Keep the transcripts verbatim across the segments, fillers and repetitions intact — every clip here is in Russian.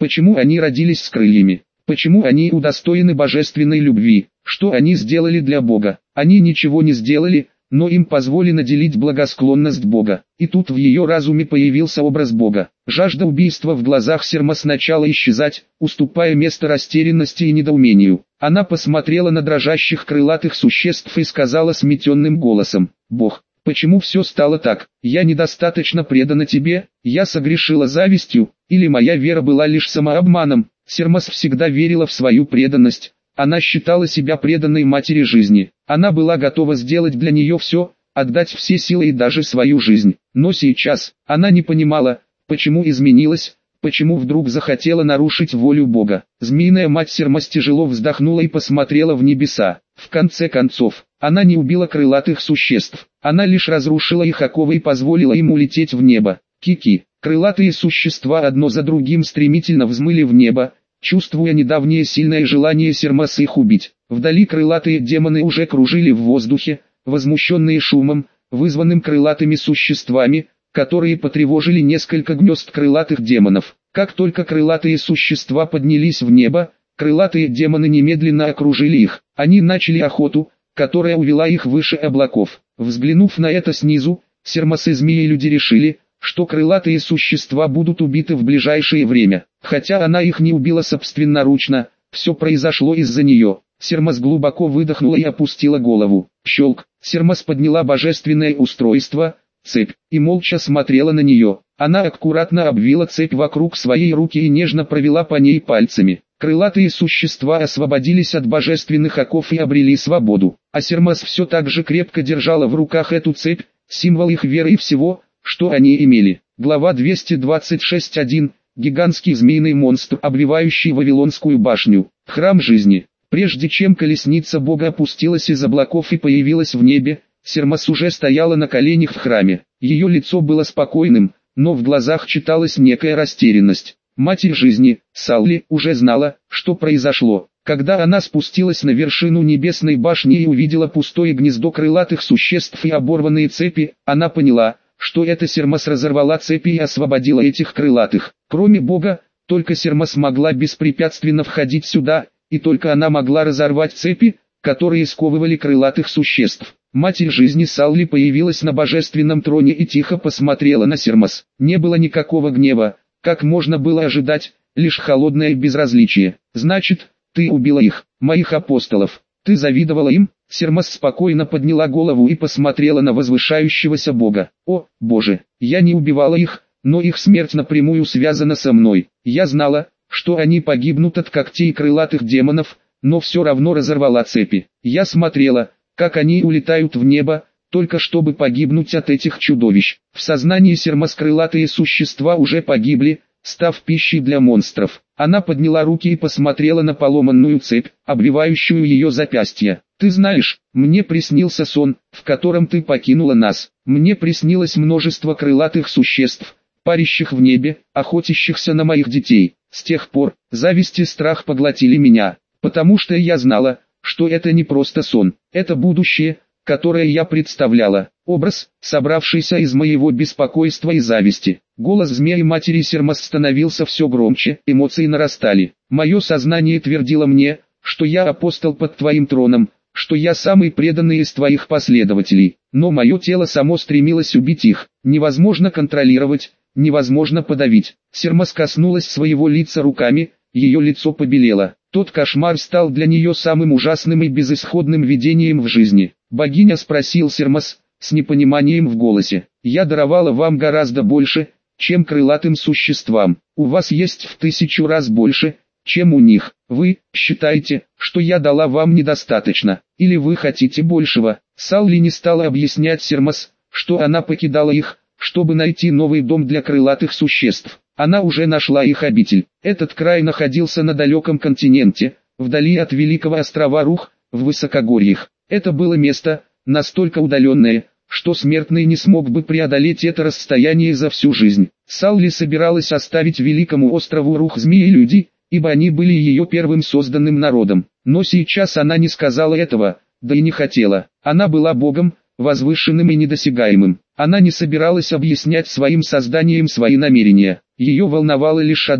Почему они родились с крыльями? Почему они удостоены божественной любви? Что они сделали для Бога? Они ничего не сделали, но им позволено делить благосклонность Бога. И тут в ее разуме появился образ Бога. Жажда убийства в глазах Сермас начала исчезать, уступая место растерянности и недоумению. Она посмотрела на дрожащих крылатых существ и сказала сметенным голосом: «Бог, почему все стало так? Я недостаточно предана тебе, я согрешила завистью, или моя вера была лишь самообманом?» Сермас всегда верила в свою преданность. Она считала себя преданной матери жизни. Она была готова сделать для нее все, отдать все силы и даже свою жизнь. Но сейчас она не понимала, почему изменилась, почему вдруг захотела нарушить волю Бога. Змеиная мать Сермас тяжело вздохнула и посмотрела в небеса. В конце концов, она не убила крылатых существ. Она лишь разрушила их оковы и позволила им улететь в небо. Кики. Крылатые существа одно за другим стремительно взмыли в небо, чувствуя недавнее сильное желание Сермас их убить. Вдали крылатые демоны уже кружили в воздухе, возмущенные шумом, вызванным крылатыми существами, которые потревожили несколько гнезд крылатых демонов. Как только крылатые существа поднялись в небо, крылатые демоны немедленно окружили их. Они начали охоту, которая увела их выше облаков. Взглянув на это снизу, Сермас и змеи-люди решили, что крылатые существа будут убиты в ближайшее время. Хотя она их не убила собственноручно, все произошло из-за нее. Сермас глубоко выдохнула и опустила голову. Щелк. Сермас подняла божественное устройство, цепь, и молча смотрела на нее. Она аккуратно обвила цепь вокруг своей руки и нежно провела по ней пальцами. Крылатые существа освободились от божественных оков и обрели свободу. А Сермас все так же крепко держала в руках эту цепь, символ их веры и всего, что они имели. Глава двести двадцать шесть точка один. Гигантский змеиный монстр, обвивающий Вавилонскую башню. Храм жизни. Прежде чем колесница Бога опустилась из облаков и появилась в небе, Сермас уже стояла на коленях в храме. Ее лицо было спокойным, но в глазах читалась некая растерянность. Матерь жизни, Салли, уже знала, что произошло. Когда она спустилась на вершину небесной башни и увидела пустое гнездо крылатых существ и оборванные цепи, она поняла, что это Сермас разорвала цепи и освободила этих крылатых. Кроме Бога, только Сермас могла беспрепятственно входить сюда, и только она могла разорвать цепи, которые сковывали крылатых существ. Матерь жизни Салли появилась на божественном троне и тихо посмотрела на Сермас. Не было никакого гнева, как можно было ожидать, лишь холодное безразличие. «Значит, ты убила их, моих апостолов. Ты завидовала им?» Сермас спокойно подняла голову и посмотрела на возвышающегося Бога. «О, Боже, я не убивала их, но их смерть напрямую связана со мной. Я знала, что они погибнут от когтей крылатых демонов, но все равно разорвала цепи. Я смотрела, как они улетают в небо, только чтобы погибнуть от этих чудовищ». В сознании Сермас крылатые существа уже погибли, став пищей для монстров. Она подняла руки и посмотрела на поломанную цепь, обвивающую ее запястье. «Ты знаешь, мне приснился сон, в котором ты покинула нас. Мне приснилось множество крылатых существ, парящих в небе, охотящихся на моих детей. С тех пор, зависть и страх поглотили меня, потому что я знала, что это не просто сон, это будущее, которое я представляла, образ, собравшийся из моего беспокойства и зависти». Голос змеи-матери Сермас становился все громче, эмоции нарастали. «Мое сознание твердило мне, что я апостол под твоим троном, что я самый преданный из твоих последователей, но мое тело само стремилось убить их. Невозможно контролировать, невозможно подавить». Сермас коснулась своего лица руками, ее лицо побелело. Тот кошмар стал для нее самым ужасным и безысходным видением в жизни. «Богиня», — спросил Сермас, с непониманием в голосе, — «я даровала вам гораздо больше, чем крылатым существам. У вас есть в тысячу раз больше, чем у них. Вы считаете, что я дала вам недостаточно, или вы хотите большего?» Салли не стала объяснять Сермас, что она покидала их, чтобы найти новый дом для крылатых существ. Она уже нашла их обитель. Этот край находился на далеком континенте, вдали от великого острова Рух, в высокогорьях. Это было место, настолько удаленное, что смертный не смог бы преодолеть это расстояние за всю жизнь. Салли собиралась оставить великому острову Рух змеи-люди, ибо они были ее первым созданным народом. Но сейчас она не сказала этого, да и не хотела. Она была Богом, возвышенным и недосягаемым. Она не собиралась объяснять своим созданиям свои намерения. Ее волновало лишь одно: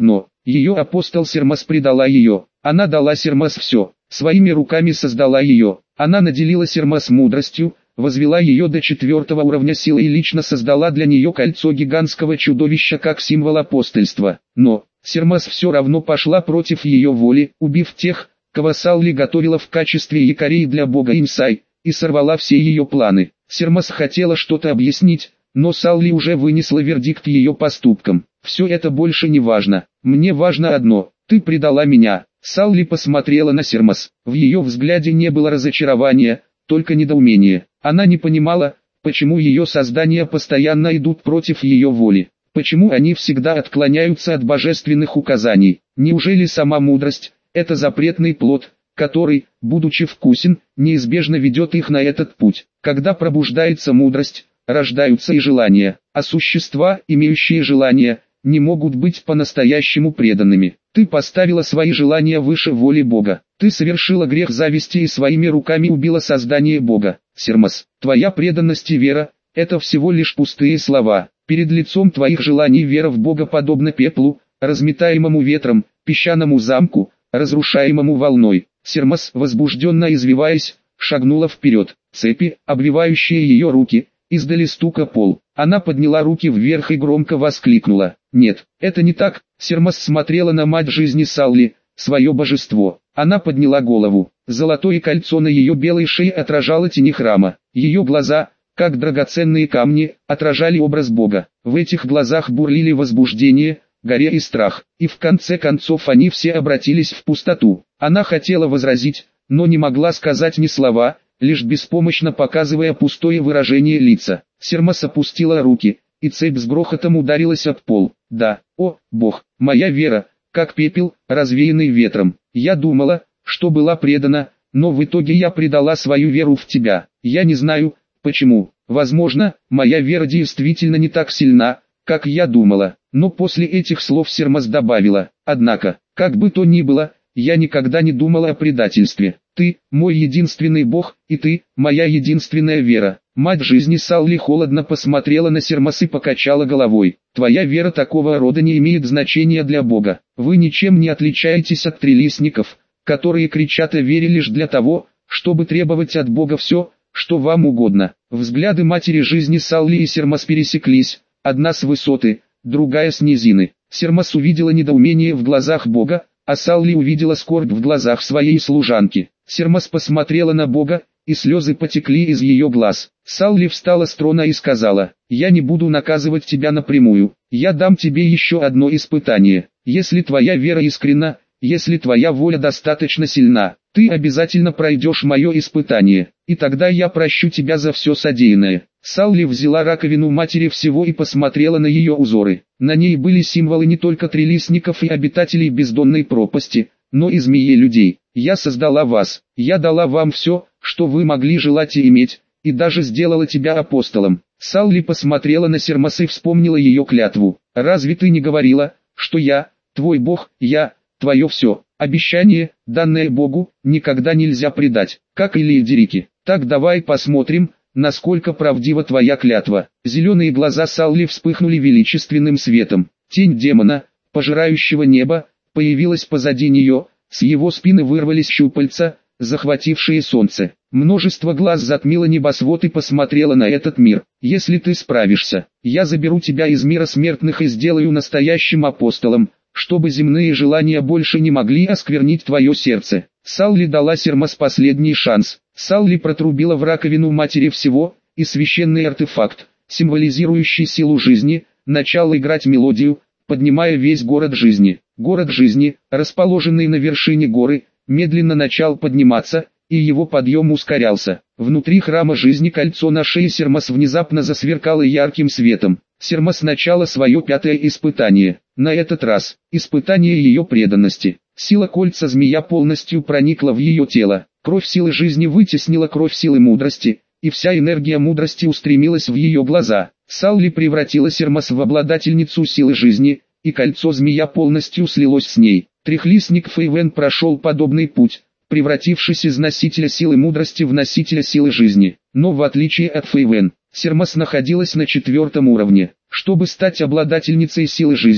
Ее апостол Сермас предала ее. Она дала Сермас все, своими руками создала ее. Она наделила Сермас мудростью, возвела ее до четвертого уровня силы и лично создала для нее кольцо гигантского чудовища как символ апостольства. Но Сермас все равно пошла против ее воли, убив тех, кого Салли готовила в качестве якорей для бога Инсай, и сорвала все ее планы. Сермас хотела что-то объяснить, но Салли уже вынесла вердикт ее поступкам. Все это больше не важно. Мне важно одно: ты предала меня. Салли посмотрела на Сермас. В ее взгляде не было разочарования, только недоумение. Она не понимала, почему ее создания постоянно идут против ее воли. Почему они всегда отклоняются от божественных указаний? Неужели сама мудрость – это запретный плод, который, будучи вкусен, неизбежно ведет их на этот путь? Когда пробуждается мудрость, рождаются и желания, а существа, имеющие желания, не могут быть по-настоящему преданными. Ты поставила свои желания выше воли Бога. Ты совершила грех зависти и своими руками убила создание Бога. Сермас, твоя преданность и вера – это всего лишь пустые слова. Перед лицом твоих желаний вера в Бога подобна пеплу, разметаемому ветром, песчаному замку, разрушаемому волной. Сермас, возбужденно извиваясь, шагнула вперед. Цепи, обвивающие ее руки, издали стука пол. Она подняла руки вверх и громко воскликнула: «Нет, это не так!» Сермас смотрела на мать жизни Салли, свое божество. Она подняла голову. Золотое кольцо на ее белой шее отражало тени храма. Ее глаза, как драгоценные камни, отражали образ Бога. В этих глазах бурлили возбуждение, горе и страх. И в конце концов они все обратились в пустоту. Она хотела возразить, но не могла сказать ни слова, лишь беспомощно показывая пустое выражение лица. Сермас опустила руки, и цепь с грохотом ударилась об пол. «Да, о, Бог, моя вера, как пепел, развеянный ветром. Я думала, что была предана, но в итоге я предала свою веру в Тебя. Я не знаю, почему. Возможно, моя вера действительно не так сильна, как я думала». Но после этих слов Сермас добавила: «Однако, как бы то ни было, я никогда не думала о предательстве. Ты, мой единственный Бог, и ты, моя единственная вера». Мать жизни Салли холодно посмотрела на Сермас и покачала головой. «Твоя вера такого рода не имеет значения для Бога. Вы ничем не отличаетесь от трилистников, которые кричат о вере лишь для того, чтобы требовать от Бога все, что вам угодно». Взгляды матери жизни Салли и Сермас пересеклись, одна с высоты, другая с низины. Сермас увидела недоумение в глазах Бога, а Салли увидела скорбь в глазах своей служанки. Сермас посмотрела на Бога, и слезы потекли из ее глаз. Салли встала с трона и сказала: «Я не буду наказывать тебя напрямую, я дам тебе еще одно испытание. Если твоя вера искренна, если твоя воля достаточно сильна, ты обязательно пройдешь мое испытание, и тогда я прощу тебя за все содеянное». Салли взяла раковину матери всего и посмотрела на ее узоры. На ней были символы не только трилистников и обитателей бездонной пропасти, но и змеи людей. «Я создала вас, я дала вам все, что вы могли желать и иметь, и даже сделала тебя апостолом». Салли посмотрела на Сермас и вспомнила ее клятву. «Разве ты не говорила, что я, твой Бог, я, твое все?» Обещание, данное Богу, никогда нельзя предать, как и лидерики. Так давай посмотрим, насколько правдива твоя клятва. Зеленые глаза Салли вспыхнули величественным светом. Тень демона, пожирающего небо, появилась позади нее, с его спины вырвались щупальца, захватившие солнце. Множество глаз затмило небосвод и посмотрело на этот мир. «Если ты справишься, я заберу тебя из мира смертных и сделаю настоящим апостолом, чтобы земные желания больше не могли осквернить твое сердце». Салли дала Сермас последний шанс. Салли протрубила в раковину матери всего, и священный артефакт, символизирующий силу жизни, начал играть мелодию, поднимая весь город жизни. Город жизни, расположенный на вершине горы, медленно начал подниматься, и его подъем ускорялся. Внутри храма жизни кольцо на шее Сермас внезапно засверкало ярким светом. Сермас начало свое пятое испытание. На этот раз, испытание ее преданности. Сила кольца змея полностью проникла в ее тело. Кровь силы жизни вытеснила кровь силы мудрости, и вся энергия мудрости устремилась в ее глаза. Салли превратила Сермас в обладательницу силы жизни, и кольцо змея полностью слилось с ней. Трехлистник Фейвен прошел подобный путь, превратившись из носителя силы мудрости в носителя силы жизни. Но в отличие от Фейвен, Сермас находилась на четвертом уровне. Чтобы стать обладательницей силы жизни,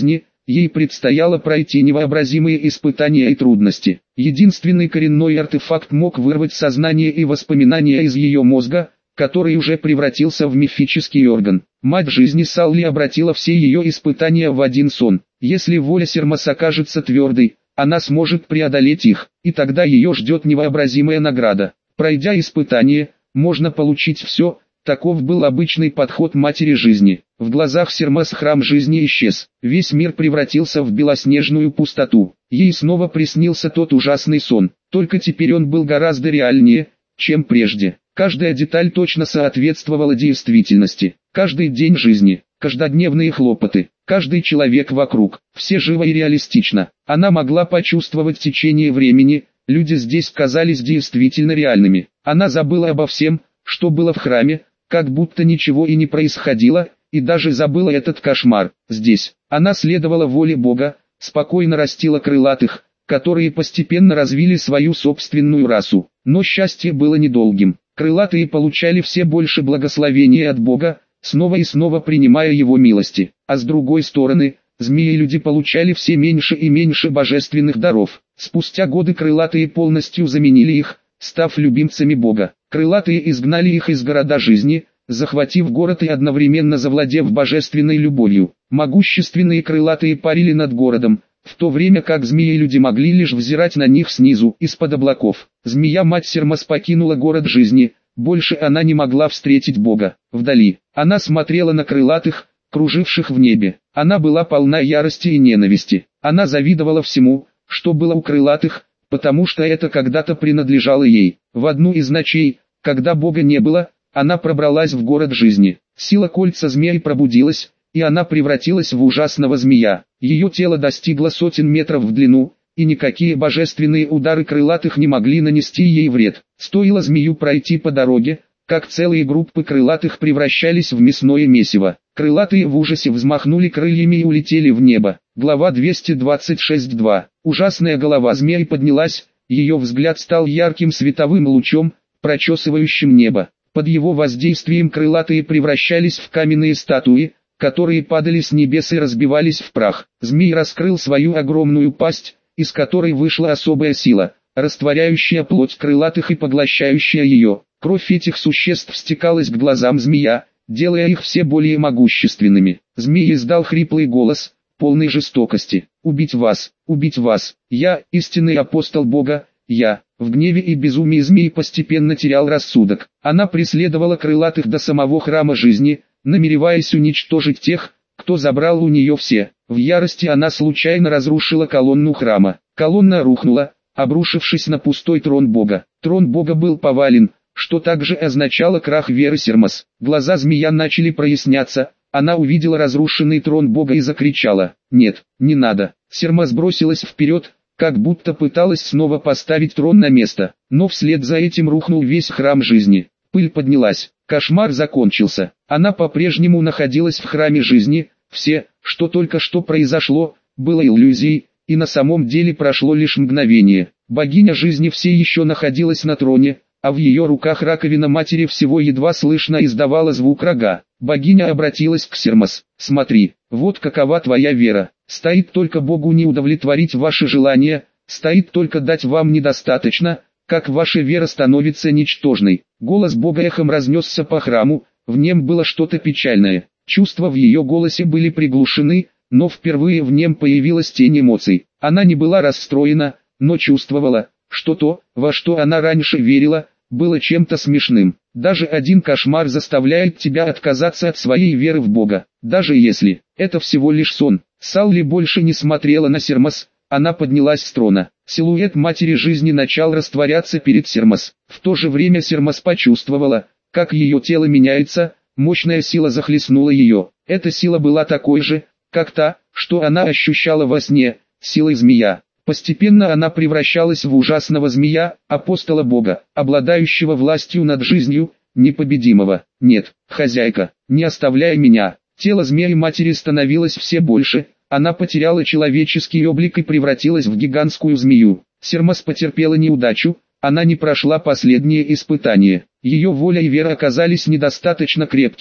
ей предстояло пройти невообразимые испытания и трудности. Единственный коренной артефакт мог вырвать сознание и воспоминания из ее мозга, который уже превратился в мифический орган. Мать жизни Салли обратила все ее испытания в один сон. Если воля Сермас окажется твердой, она сможет преодолеть их, и тогда ее ждет невообразимая награда. Пройдя испытание, можно получить все. Таков был обычный подход матери жизни. В глазах Сермас храм жизни исчез. Весь мир превратился в белоснежную пустоту. Ей снова приснился тот ужасный сон. Только теперь он был гораздо реальнее, чем прежде. Каждая деталь точно соответствовала действительности. Каждый день жизни, каждодневные хлопоты, каждый человек вокруг, все живо и реалистично. Она могла почувствовать течение времени, люди здесь казались действительно реальными. Она забыла обо всем, что было в храме, как будто ничего и не происходило, и даже забыла этот кошмар. Здесь она следовала воле Бога, спокойно растила крылатых, которые постепенно развили свою собственную расу. Но счастье было недолгим. Крылатые получали все больше благословения от Бога, снова и снова принимая его милости. А с другой стороны, змеи-люди получали все меньше и меньше божественных даров. Спустя годы крылатые полностью заменили их, став любимцами Бога. Крылатые изгнали их из города жизни, захватив город и одновременно завладев божественной любовью. Могущественные крылатые парили над городом, в то время как змеи-люди могли лишь взирать на них снизу, из-под облаков. Змея-мать Сермас покинула город жизни, больше она не могла встретить Бога. Вдали, она смотрела на крылатых, круживших в небе. Она была полна ярости и ненависти. Она завидовала всему, что было у крылатых, потому что это когда-то принадлежало ей. В одну из ночей, когда Бога не было, она пробралась в город жизни. Сила кольца змеи пробудилась, и она превратилась в ужасного змея. Ее тело достигло сотен метров в длину, и никакие божественные удары крылатых не могли нанести ей вред. Стоило змею пройти по дороге, как целые группы крылатых превращались в мясное месиво. Крылатые в ужасе взмахнули крыльями и улетели в небо. Глава двести двадцать шесть два. Ужасная голова змеи поднялась, ее взгляд стал ярким световым лучом, прочесывающим небо. Под его воздействием крылатые превращались в каменные статуи, которые падали с небес и разбивались в прах. Змей раскрыл свою огромную пасть, из которой вышла особая сила, растворяющая плоть крылатых и поглощающая ее. Кровь этих существ стекалась к глазам змея, делая их все более могущественными. Змей издал хриплый голос, полный жестокости. «Убить вас, убить вас! Я, истинный апостол Бога, я!» В гневе и безумии змей постепенно терял рассудок. Она преследовала крылатых до самого храма жизни, намереваясь уничтожить тех, кто забрал у нее все. В ярости она случайно разрушила колонну храма. Колонна рухнула, обрушившись на пустой трон Бога. Трон Бога был повален, что также означало крах веры Сермас. Глаза змея начали проясняться, она увидела разрушенный трон Бога и закричала: «Нет, не надо!» Сермас бросилась вперед, как будто пыталась снова поставить трон на место, но вслед за этим рухнул весь храм жизни. Пыль поднялась, кошмар закончился, она по-прежнему находилась в храме жизни, все, что только что произошло, было иллюзией, и на самом деле прошло лишь мгновение. Богиня жизни все еще находилась на троне, а в ее руках раковина матери всего едва слышно издавала звук рога. Богиня обратилась к Сермас: «Смотри, вот какова твоя вера. Стоит только Богу не удовлетворить ваши желания, стоит только дать вам недостаточно, как ваша вера становится ничтожной». Голос Бога эхом разнесся по храму, в нем было что-то печальное. Чувства в ее голосе были приглушены, но впервые в нем появилась тень эмоций. Она не была расстроена, но чувствовала, что то, во что она раньше верила, было чем-то смешным. Даже один кошмар заставляет тебя отказаться от своей веры в Бога, даже если это всего лишь сон. Салли больше не смотрела на Сермас, она поднялась с трона. Силуэт матери жизни начал растворяться перед Сермас. В то же время Сермас почувствовала, как ее тело меняется, мощная сила захлестнула ее. Эта сила была такой же, как та, что она ощущала во сне, силой змея. Постепенно она превращалась в ужасного змея, апостола Бога, обладающего властью над жизнью, непобедимого. «Нет, хозяйка, не оставляй меня». Тело змеи-матери становилось все больше, она потеряла человеческий облик и превратилась в гигантскую змею. Сермас потерпела неудачу, она не прошла последнее испытание. Ее воля и вера оказались недостаточно крепкими,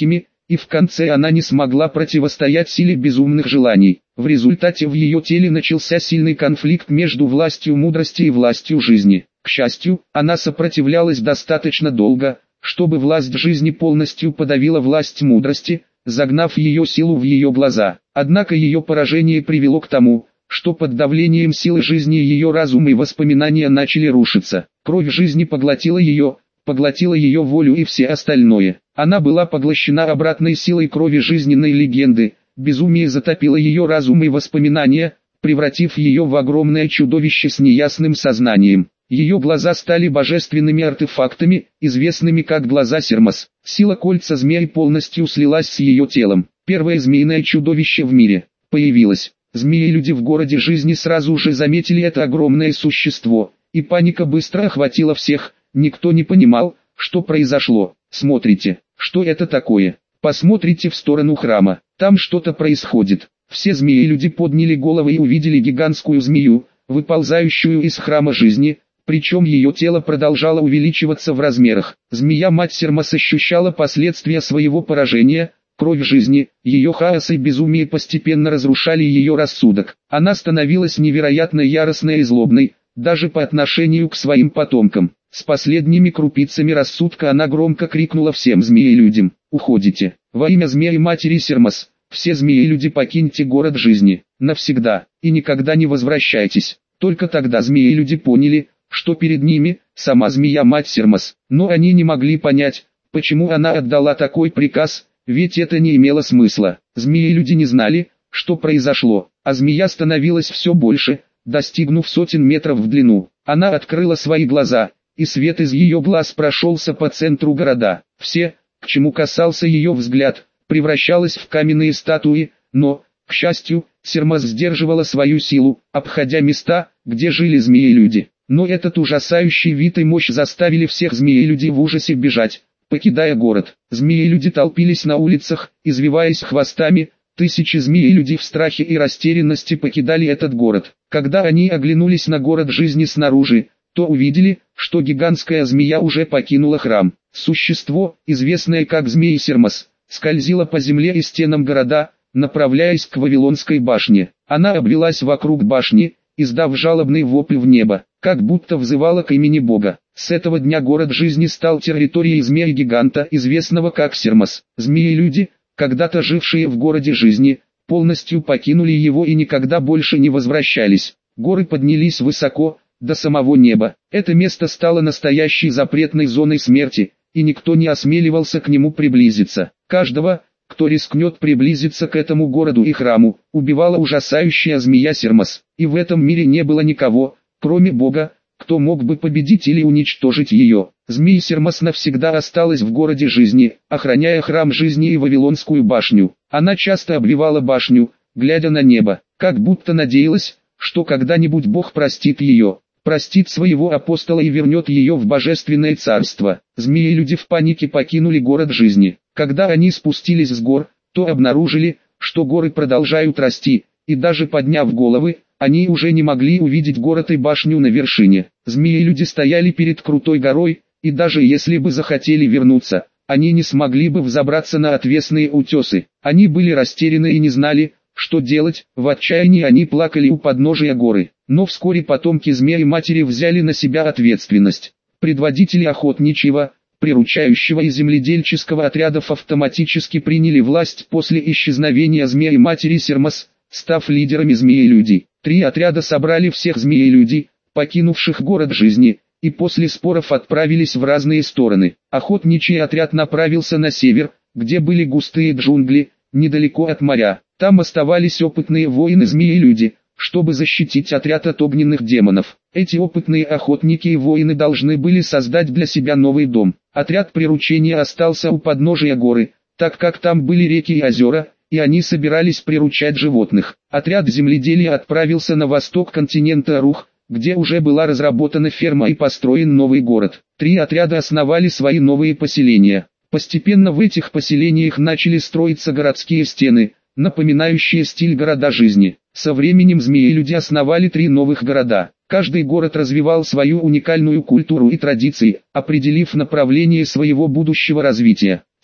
и в конце она не смогла противостоять силе безумных желаний. В результате в ее теле начался сильный конфликт между властью мудрости и властью жизни. К счастью, она сопротивлялась достаточно долго, чтобы власть жизни полностью подавила власть мудрости, загнав ее силу в ее глаза. Однако ее поражение привело к тому, что под давлением силы жизни ее разум и воспоминания начали рушиться. Кровь жизни поглотила ее, поглотила ее волю и все остальное. Она была поглощена обратной силой крови жизненной легенды, безумие затопило ее разум и воспоминания, превратив ее в огромное чудовище с неясным сознанием. Ее глаза стали божественными артефактами, известными как глаза Сермас. Сила кольца змей полностью слилась с ее телом. Первое змеиное чудовище в мире появилось. Змеи-люди в городе жизни сразу же заметили это огромное существо, и паника быстро охватила всех. Никто не понимал, что произошло. Смотрите, что это такое? Посмотрите в сторону храма, там что-то происходит. Все змеи-люди подняли головы и увидели гигантскую змею, выползающую из храма жизни, причем ее тело продолжало увеличиваться в размерах. Змея-мать Сермас ощущала последствия своего поражения, кровь жизни, ее хаос и безумие постепенно разрушали ее рассудок. Она становилась невероятно яростной и злобной, даже по отношению к своим потомкам. С последними крупицами рассудка она громко крикнула всем змеи-людям: «Уходите! Во имя змеи-матери Сермас, все змеи-люди покиньте город жизни, навсегда, и никогда не возвращайтесь». Только тогда змеи-люди поняли, что перед ними сама змея-мать Сермас. Но они не могли понять, почему она отдала такой приказ, ведь это не имело смысла. Змеи-люди не знали, что произошло, а змея становилась все больше, достигнув сотен метров в длину. Она открыла свои глаза, и свет из ее глаз прошелся по центру города. Все, к чему касался ее взгляд, превращалось в каменные статуи, но, к счастью, Сермас сдерживала свою силу, обходя места, где жили змеи-люди. Но этот ужасающий вид и мощь заставили всех змеи-людей в ужасе бежать, покидая город. Змеи-люди толпились на улицах, извиваясь хвостами. Тысячи змеи-людей в страхе и растерянности покидали этот город. Когда они оглянулись на город жизни снаружи, то увидели, что гигантская змея уже покинула храм. Существо, известное как змеи Сермас, скользило по земле и стенам города, направляясь к Вавилонской башне. Она обвелась вокруг башни, издав жалобный вопль в небо, как будто взывала к имени Бога. С этого дня город жизни стал территорией змеи-гиганта, известного как Сермас. Змеи-люди, когда-то жившие в городе жизни, полностью покинули его и никогда больше не возвращались. Горы поднялись высоко, до самого неба. Это место стало настоящей запретной зоной смерти, и никто не осмеливался к нему приблизиться. Каждого, кто рискнет приблизиться к этому городу и храму, убивала ужасающая змея Сермас. И в этом мире не было никого, кроме Бога, кто мог бы победить или уничтожить ее. Змея Сермас навсегда осталась в городе жизни, охраняя храм жизни и Вавилонскую башню. Она часто обвивала башню, глядя на небо, как будто надеялась, что когда-нибудь Бог простит ее, простит своего апостола и вернет ее в божественное царство. Змеи-люди в панике покинули город жизни. Когда они спустились с гор, то обнаружили, что горы продолжают расти, и даже подняв головы, они уже не могли увидеть город и башню на вершине. Змеи-люди стояли перед крутой горой, и даже если бы захотели вернуться, они не смогли бы взобраться на отвесные утесы. Они были растеряны и не знали, что делать. В отчаянии они плакали у подножия горы. Но вскоре потомки змеи-матери взяли на себя ответственность. Предводители охотничьего, приручающего и земледельческого отрядов автоматически приняли власть после исчезновения змеи-матери Сермас, став лидерами змеи-людей. Три отряда собрали всех змеи-людей, покинувших город жизни, и после споров отправились в разные стороны. Охотничий отряд направился на север, где были густые джунгли, недалеко от моря. Там оставались опытные воины-змеи-люди, чтобы защитить отряд от огненных демонов. Эти опытные охотники и воины должны были создать для себя новый дом. Отряд приручения остался у подножия горы, так как там были реки и озера, и они собирались приручать животных. Отряд земледелия отправился на восток континента Рух, где уже была разработана ферма и построен новый город. Три отряда основали свои новые поселения. Постепенно в этих поселениях начали строиться городские стены, напоминающие стиль города жизни. Со временем змеи-люди основали три новых города. Каждый город развивал свою уникальную культуру и традиции, определив направление своего будущего развития.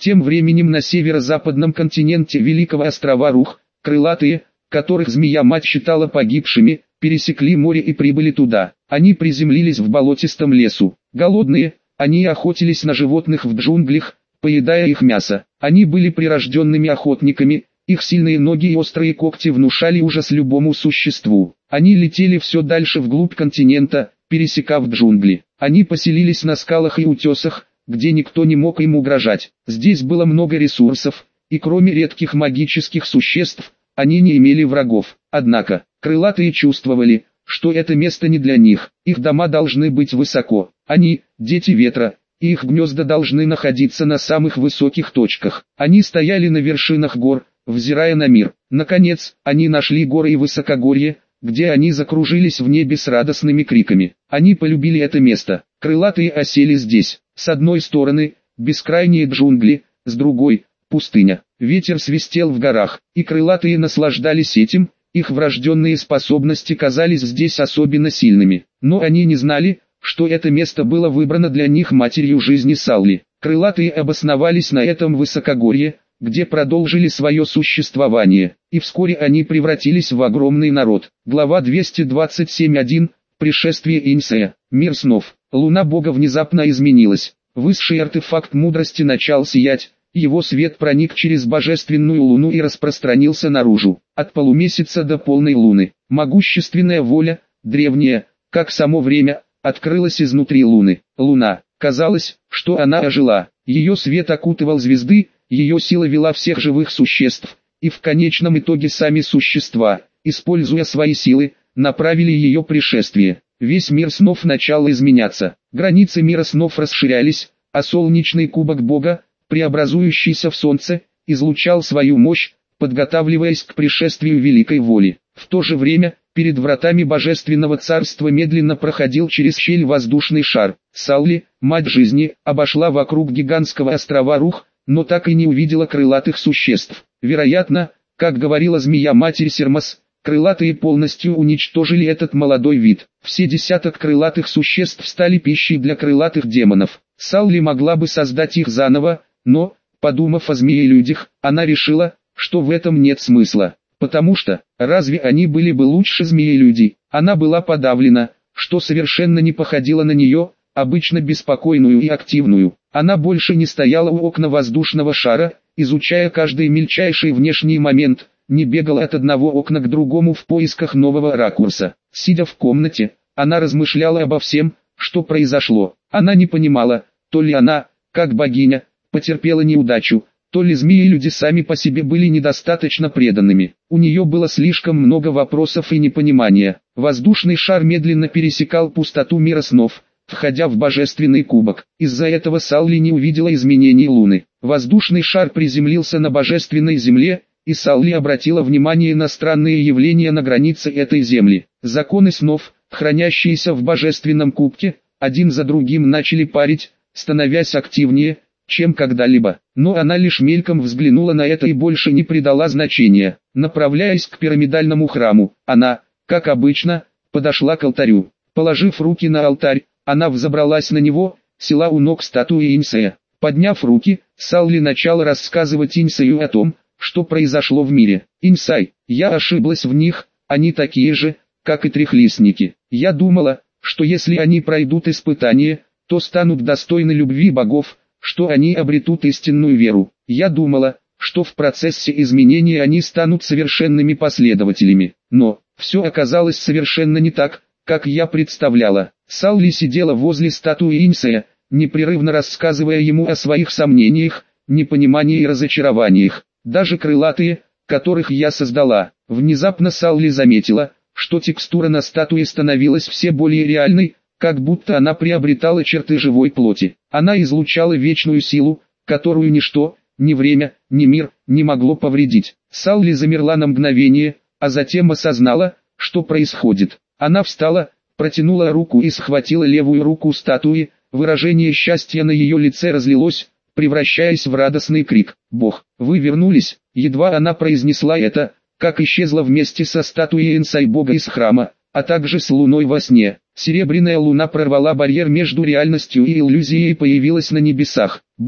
Тем временем на северо-западном континенте Великого острова Рух, крылатые, которых змея-мать считала погибшими, пересекли море и прибыли туда. Они приземлились в болотистом лесу. Голодные, они охотились на животных в джунглях, поедая их мясо. Они были прирожденными охотниками, их сильные ноги и острые когти внушали ужас любому существу. Они летели все дальше вглубь континента, пересекав джунгли. Они поселились на скалах и утесах, где никто не мог им угрожать. Здесь было много ресурсов, и кроме редких магических существ, они не имели врагов. Однако, крылатые чувствовали, что это место не для них. Их дома должны быть высоко. Они – дети ветра, и их гнезда должны находиться на самых высоких точках. Они стояли на вершинах гор, взирая на мир. Наконец, они нашли горы и высокогорье, где они закружились в небе с радостными криками. Они полюбили это место. Крылатые осели здесь. С одной стороны – бескрайние джунгли, с другой – пустыня. Ветер свистел в горах, и крылатые наслаждались этим, их врожденные способности казались здесь особенно сильными. Но они не знали, что это место было выбрано для них матерью жизни Салли. Крылатые обосновались на этом высокогорье, где продолжили свое существование, и вскоре они превратились в огромный народ. Глава двести двадцать семь точка один. Пришествие Инсея. Мир снов. Луна Бога внезапно изменилась. Высший артефакт мудрости начал сиять, его свет проник через божественную луну и распространился наружу. От полумесяца до полной луны. Могущественная воля, древняя, как само время, открылась изнутри луны. Луна. Казалось, что она ожила. Ее свет окутывал звезды, ее сила вела всех живых существ, и в конечном итоге сами существа, используя свои силы, направили ее пришествие. Весь мир снов начал изменяться. Границы мира снов расширялись, а солнечный кубок Бога, преобразующийся в солнце, излучал свою мощь, подготавливаясь к пришествию великой воли. В то же время, перед вратами Божественного Царства медленно проходил через щель воздушный шар. Салли, мать жизни, обошла вокруг гигантского острова Рух, но так и не увидела крылатых существ. Вероятно, как говорила змея-матерь Сермас, крылатые полностью уничтожили этот молодой вид. Все десяток крылатых существ стали пищей для крылатых демонов. Салли могла бы создать их заново, но, подумав о змее-людях, она решила, что в этом нет смысла. Потому что, разве они были бы лучше змеи-люди? Она была подавлена, что совершенно не походило на нее, обычно беспокойную и активную. Она больше не стояла у окна воздушного шара, изучая каждый мельчайший внешний момент, не бегала от одного окна к другому в поисках нового ракурса. Сидя в комнате, она размышляла обо всем, что произошло. Она не понимала, то ли она, как богиня, потерпела неудачу, то ли змеи-люди сами по себе были недостаточно преданными. У нее было слишком много вопросов и непонимания. Воздушный шар медленно пересекал пустоту мира снов, входя в божественный кубок. Из-за этого Салли не увидела изменений луны. Воздушный шар приземлился на божественной земле, и Салли обратила внимание на странные явления на границе этой земли. Законы снов, хранящиеся в божественном кубке, один за другим начали парить, становясь активнее, чем когда-либо. Но она лишь мельком взглянула на это и больше не придала значения. Направляясь к пирамидальному храму, она, как обычно, подошла к алтарю. Положив руки на алтарь, она взобралась на него, села у ног статуи Инсея. Подняв руки, Салли начала рассказывать Инсею о том, что произошло в мире. «Инсай, я ошиблась в них, они такие же, как и трехлистники. Я думала, что если они пройдут испытание, то станут достойны любви богов, что они обретут истинную веру. Я думала, что в процессе изменения они станут совершенными последователями. Но, все оказалось совершенно не так, как я представляла». Салли сидела возле статуи Инсея, непрерывно рассказывая ему о своих сомнениях, непонимании и разочарованиях. Даже крылатые, которых я создала. Внезапно Салли заметила, что текстура на статуе становилась все более реальной, как будто она приобретала черты живой плоти. Она излучала вечную силу, которую ничто, ни время, ни мир, не могло повредить. Салли замерла на мгновение, а затем осознала, что происходит. Она встала, протянула руку и схватила левую руку статуи, выражение счастья на ее лице разлилось, превращаясь в радостный крик. «Бог, вы вернулись!» Едва она произнесла это, как исчезла вместе со статуей Инсай Бога из храма, а также с луной во сне. Серебряная луна прорвала барьер между реальностью и иллюзией и появилась на небесах. «Бог,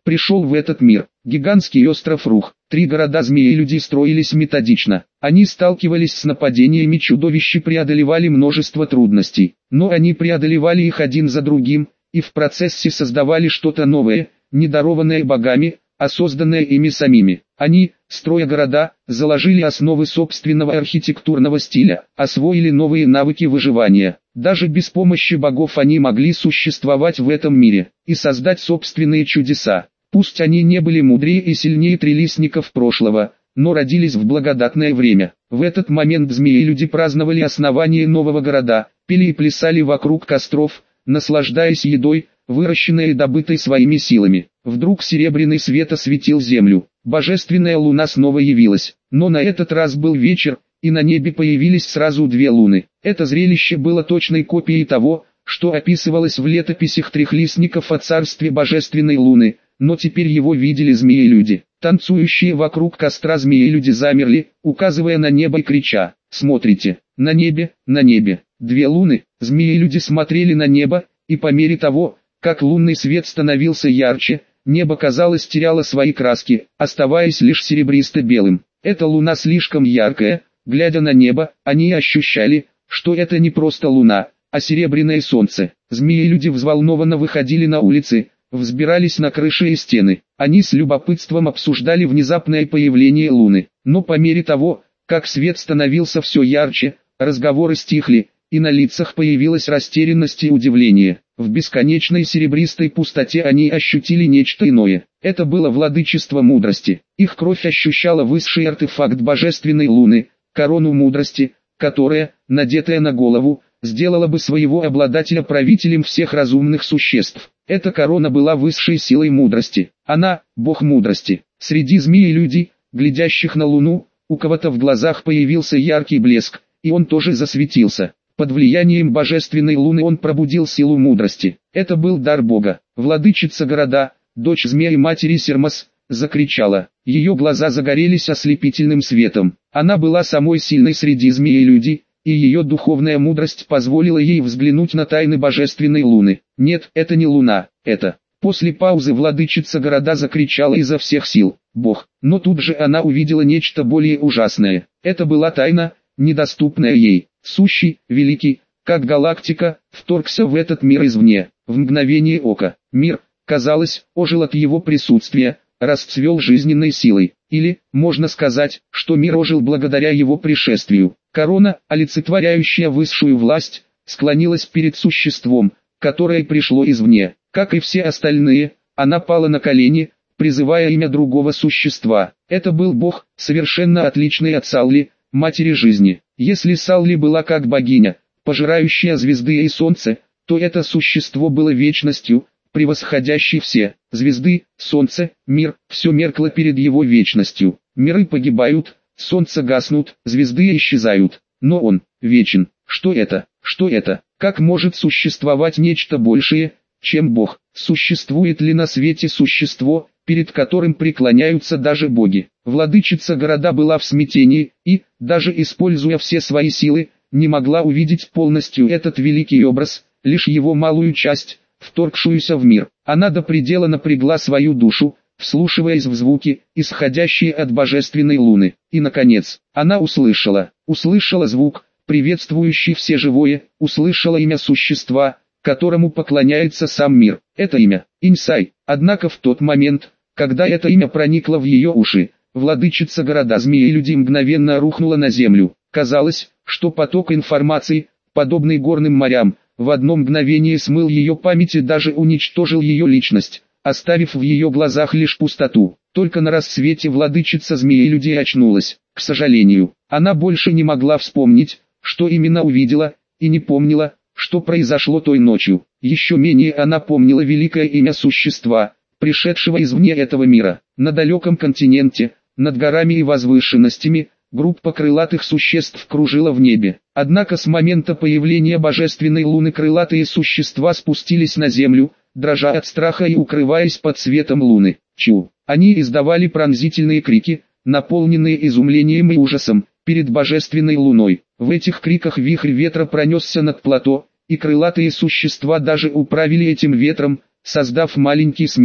пришел в этот мир. Гигантский остров Рух. Три города змеи-люди строились методично. Они сталкивались с нападениями чудовищ и преодолевали множество трудностей. Но они преодолевали их один за другим, и в процессе создавали что-то новое, не дарованное богами, а созданное ими самими. Они, строя города, заложили основы собственного архитектурного стиля, освоили новые навыки выживания. Даже без помощи богов они могли существовать в этом мире и создать собственные чудеса. Пусть они не были мудрее и сильнее трилистников прошлого, но родились в благодатное время. В этот момент змеи-люди праздновали основание нового города, пели и плясали вокруг костров, наслаждаясь едой, выращенной и добытой своими силами. Вдруг серебряный свет осветил землю. Божественная луна снова явилась, но на этот раз был вечер, и на небе появились сразу две луны. Это зрелище было точной копией того, что описывалось в летописях трехлистников о царстве божественной луны, но теперь его видели змеи-люди. Танцующие вокруг костра змеи-люди замерли, указывая на небо и крича: «Смотрите, на небе, на небе!» Две луны. Змеи-люди смотрели на небо, и по мере того, как лунный свет становился ярче, небо, казалось, теряло свои краски, оставаясь лишь серебристо-белым. Эта луна слишком яркая. Глядя на небо, они ощущали, что это не просто луна, а серебряное солнце. Змеи-люди взволнованно выходили на улицы, взбирались на крыши и стены. Они с любопытством обсуждали внезапное появление луны. Но по мере того, как свет становился все ярче, разговоры стихли, и на лицах появилась растерянность и удивление. В бесконечной серебристой пустоте они ощутили нечто иное. Это было владычество мудрости. Их кровь ощущала высший артефакт божественной луны, корону мудрости, которая, надетая на голову, сделала бы своего обладателя правителем всех разумных существ. Эта корона была высшей силой мудрости. Она – бог мудрости. Среди змеи-людей, глядящих на луну, у кого-то в глазах появился яркий блеск, и он тоже засветился. Под влиянием божественной луны он пробудил силу мудрости. Это был дар бога. Владычица города, дочь змеи матери Сермас, закричала. Ее глаза загорелись ослепительным светом. Она была самой сильной среди змеи-людей, и ее духовная мудрость позволила ей взглянуть на тайны божественной луны. Нет, это не луна, это... После паузы владычица города закричала изо всех сил: «Бог!» Но тут же она увидела нечто более ужасное. Это была тайна, недоступная ей. Сущий, великий, как галактика, вторгся в этот мир извне. В мгновение ока. Мир, казалось, ожил от его присутствия, расцвел жизненной силой. Или, можно сказать, что мир ожил благодаря его пришествию. Корона, олицетворяющая высшую власть, склонилась перед существом, которое пришло извне. Как и все остальные, она пала на колени, призывая имя другого существа. Это был бог, совершенно отличный от Салли, матери жизни. Если Салли была как богиня, пожирающая звезды и солнце, то это существо было вечностью, превосходящей все. Звезды, солнце, мир, все меркло перед его вечностью. Миры погибают, солнце гаснут, звезды исчезают. Но он вечен. Что это? Что это? Как может существовать нечто большее, чем Бог? Существует ли на свете существо, перед которым преклоняются даже боги? Владычица города была в смятении и, даже используя все свои силы, не могла увидеть полностью этот великий образ, лишь его малую часть, вторгшуюся в мир. Она до предела напрягла свою душу, вслушиваясь в звуки, исходящие от божественной луны. И, наконец, она услышала, услышала звук, приветствующий все живое, услышала имя существа, которому поклоняется сам мир. Это имя – Инсай. Однако в тот момент, когда это имя проникло в ее уши, владычица города змеи-людей мгновенно рухнула на землю. Казалось, что поток информации, подобный горным морям, в одно мгновение смыл ее память и даже уничтожил ее личность, оставив в ее глазах лишь пустоту. Только на рассвете владычица змеи-людей очнулась. К сожалению, она больше не могла вспомнить, что именно увидела, и не помнила, что произошло той ночью. Еще менее она помнила великое имя существа, пришедшего извне этого мира. На далеком континенте, над горами и возвышенностями, группа крылатых существ кружила в небе. Однако с момента появления божественной луны крылатые существа спустились на землю, дрожа от страха и укрываясь под светом луны. Чу! Они издавали пронзительные крики, наполненные изумлением и ужасом, перед божественной луной. В этих криках вихрь ветра пронесся над плато, и крылатые существа даже управили этим ветром, создав маленький смерч.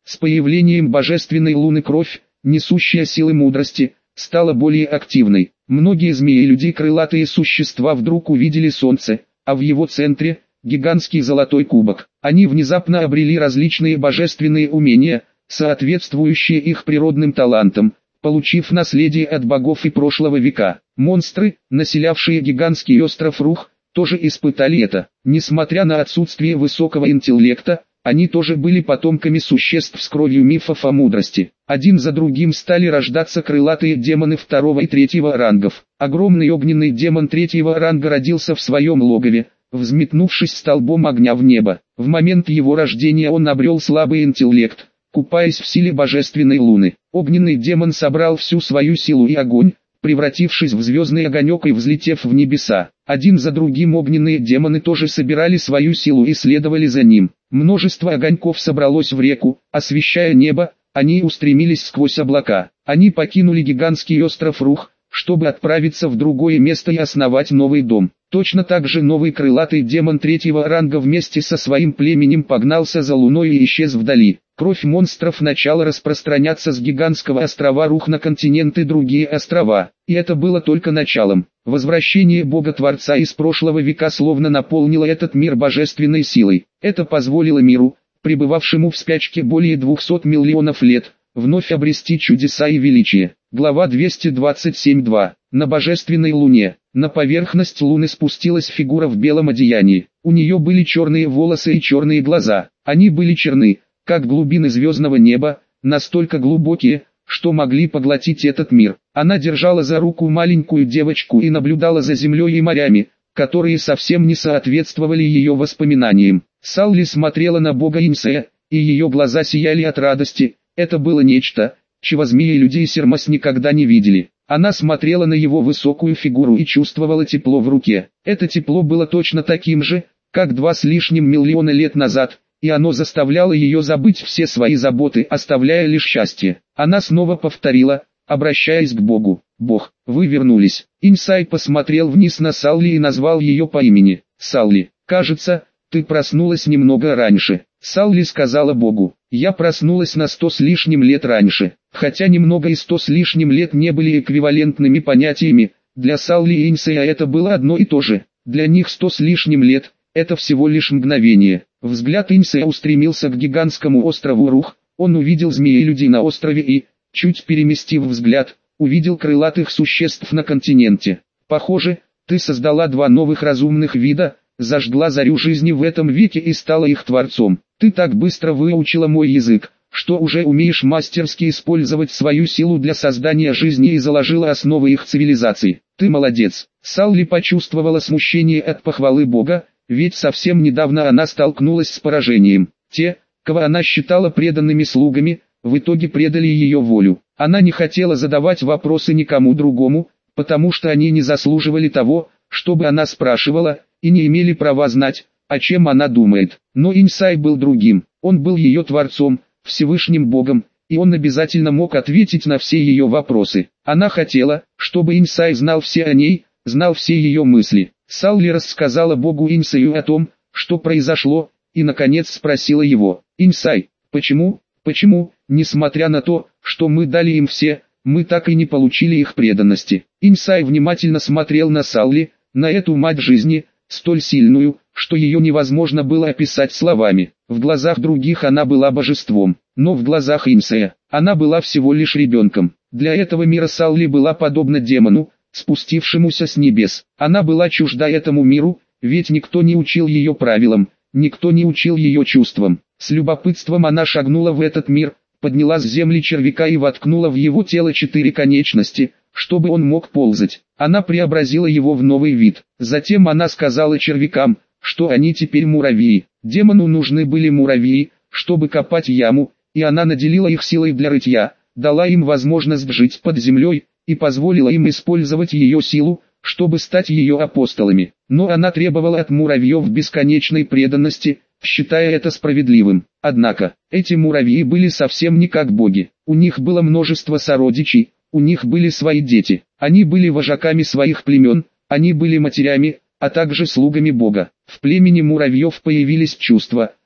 С появлением божественной луны кровь, несущая силы мудрости, стала более активной. Многие змеи-люди, крылатые существа, вдруг увидели солнце, а в его центре – гигантский золотой кубок. Они внезапно обрели различные божественные умения, соответствующие их природным талантам, получив наследие от богов и прошлого века. Монстры, населявшие гигантский остров Рух, тоже испытали это. Несмотря на отсутствие высокого интеллекта, они тоже были потомками существ с кровью мифов о мудрости. Один за другим стали рождаться крылатые демоны второго и третьего рангов. Огромный огненный демон третьего ранга родился в своем логове, взметнувшись столбом огня в небо. В момент его рождения он обрел слабый интеллект, купаясь в силе божественной луны. Огненный демон собрал всю свою силу и огонь, превратившись в звездный огонек и взлетев в небеса. Один за другим огненные демоны тоже собирали свою силу и следовали за ним. Множество огоньков собралось в реку, освещая небо, они устремились сквозь облака. Они покинули гигантский остров Рух, чтобы отправиться в другое место и основать новый дом. Точно так же новый крылатый демон третьего ранга вместе со своим племенем погнался за луной и исчез вдали. Кровь монстров начала распространяться с гигантского острова Рух на континент и другие острова, и это было только началом. Возвращение Бога-Творца из прошлого века словно наполнило этот мир божественной силой. Это позволило миру, пребывавшему в спячке более двухсот миллионов лет, вновь обрести чудеса и величие. Глава двести двадцать семь точка два. На божественной луне. На поверхность луны спустилась фигура в белом одеянии. У нее были черные волосы и черные глаза. Они были черны, как глубины звездного неба, настолько глубокие, что могли поглотить этот мир. Она держала за руку маленькую девочку и наблюдала за землей и морями, которые совсем не соответствовали ее воспоминаниям. Салли смотрела на бога Инсея, и ее глаза сияли от радости. Это было нечто, чего змеи-люди и Сермас никогда не видели. Она смотрела на его высокую фигуру и чувствовала тепло в руке. Это тепло было точно таким же, как два с лишним миллиона лет назад, и оно заставляло ее забыть все свои заботы, оставляя лишь счастье. Она снова повторила, обращаясь к Богу: «Бог, вы вернулись». Инсай посмотрел вниз на Салли и назвал ее по имени. «Салли, кажется, ты проснулась немного раньше». Салли сказала Богу: «Я проснулась на сто с лишним лет раньше». Хотя немного и сто с лишним лет не были эквивалентными понятиями, для Салли и Инсея это было одно и то же. Для них сто с лишним лет – это всего лишь мгновение. Взгляд Инсея устремился к гигантскому острову Рух. Он увидел змеи-людей на острове и, чуть переместив взгляд, увидел крылатых существ на континенте. «Похоже, ты создала два новых разумных вида, зажгла зарю жизни в этом веке и стала их творцом. Ты так быстро выучила мой язык, что уже умеешь мастерски использовать свою силу для создания жизни и заложила основы их цивилизации. Ты молодец». Салли почувствовала смущение от похвалы Бога, ведь совсем недавно она столкнулась с поражением. Те, кого она считала преданными слугами, в итоге предали ее волю. Она не хотела задавать вопросы никому другому, потому что они не заслуживали того, чтобы она спрашивала, и не имели права знать, о чем она думает. Но Инсай был другим. Он был ее творцом, Всевышним Богом, и он обязательно мог ответить на все ее вопросы. Она хотела, чтобы Инсай знал все о ней, знал все ее мысли. Салли рассказала Богу Инсаю о том, что произошло, и наконец спросила его: «Инсай, почему, почему, несмотря на то, что мы дали им все, мы так и не получили их преданности?» Инсай внимательно смотрел на Салли, на эту мать жизни, столь сильную, что ее невозможно было описать словами. В глазах других она была божеством, но в глазах Инсая она была всего лишь ребенком. Для этого мира Салли была подобна демону, спустившемуся с небес. Она была чужда этому миру, ведь никто не учил ее правилам, никто не учил ее чувствам. С любопытством она шагнула в этот мир, подняла с земли червяка и воткнула в его тело четыре конечности, чтобы он мог ползать. Она преобразила его в новый вид. Затем она сказала червякам, что они теперь муравьи. Демону нужны были муравьи, чтобы копать яму, и она наделила их силой для рытья, дала им возможность жить под землей, и позволила им использовать ее силу, чтобы стать ее апостолами. Но она требовала от муравьев бесконечной преданности, считая это справедливым. Однако, эти муравьи были совсем не как боги. У них было множество сородичей, у них были свои дети. Они были вожаками своих племен, они были матерями, а также слугами Бога. В племени муравьев появились чувства,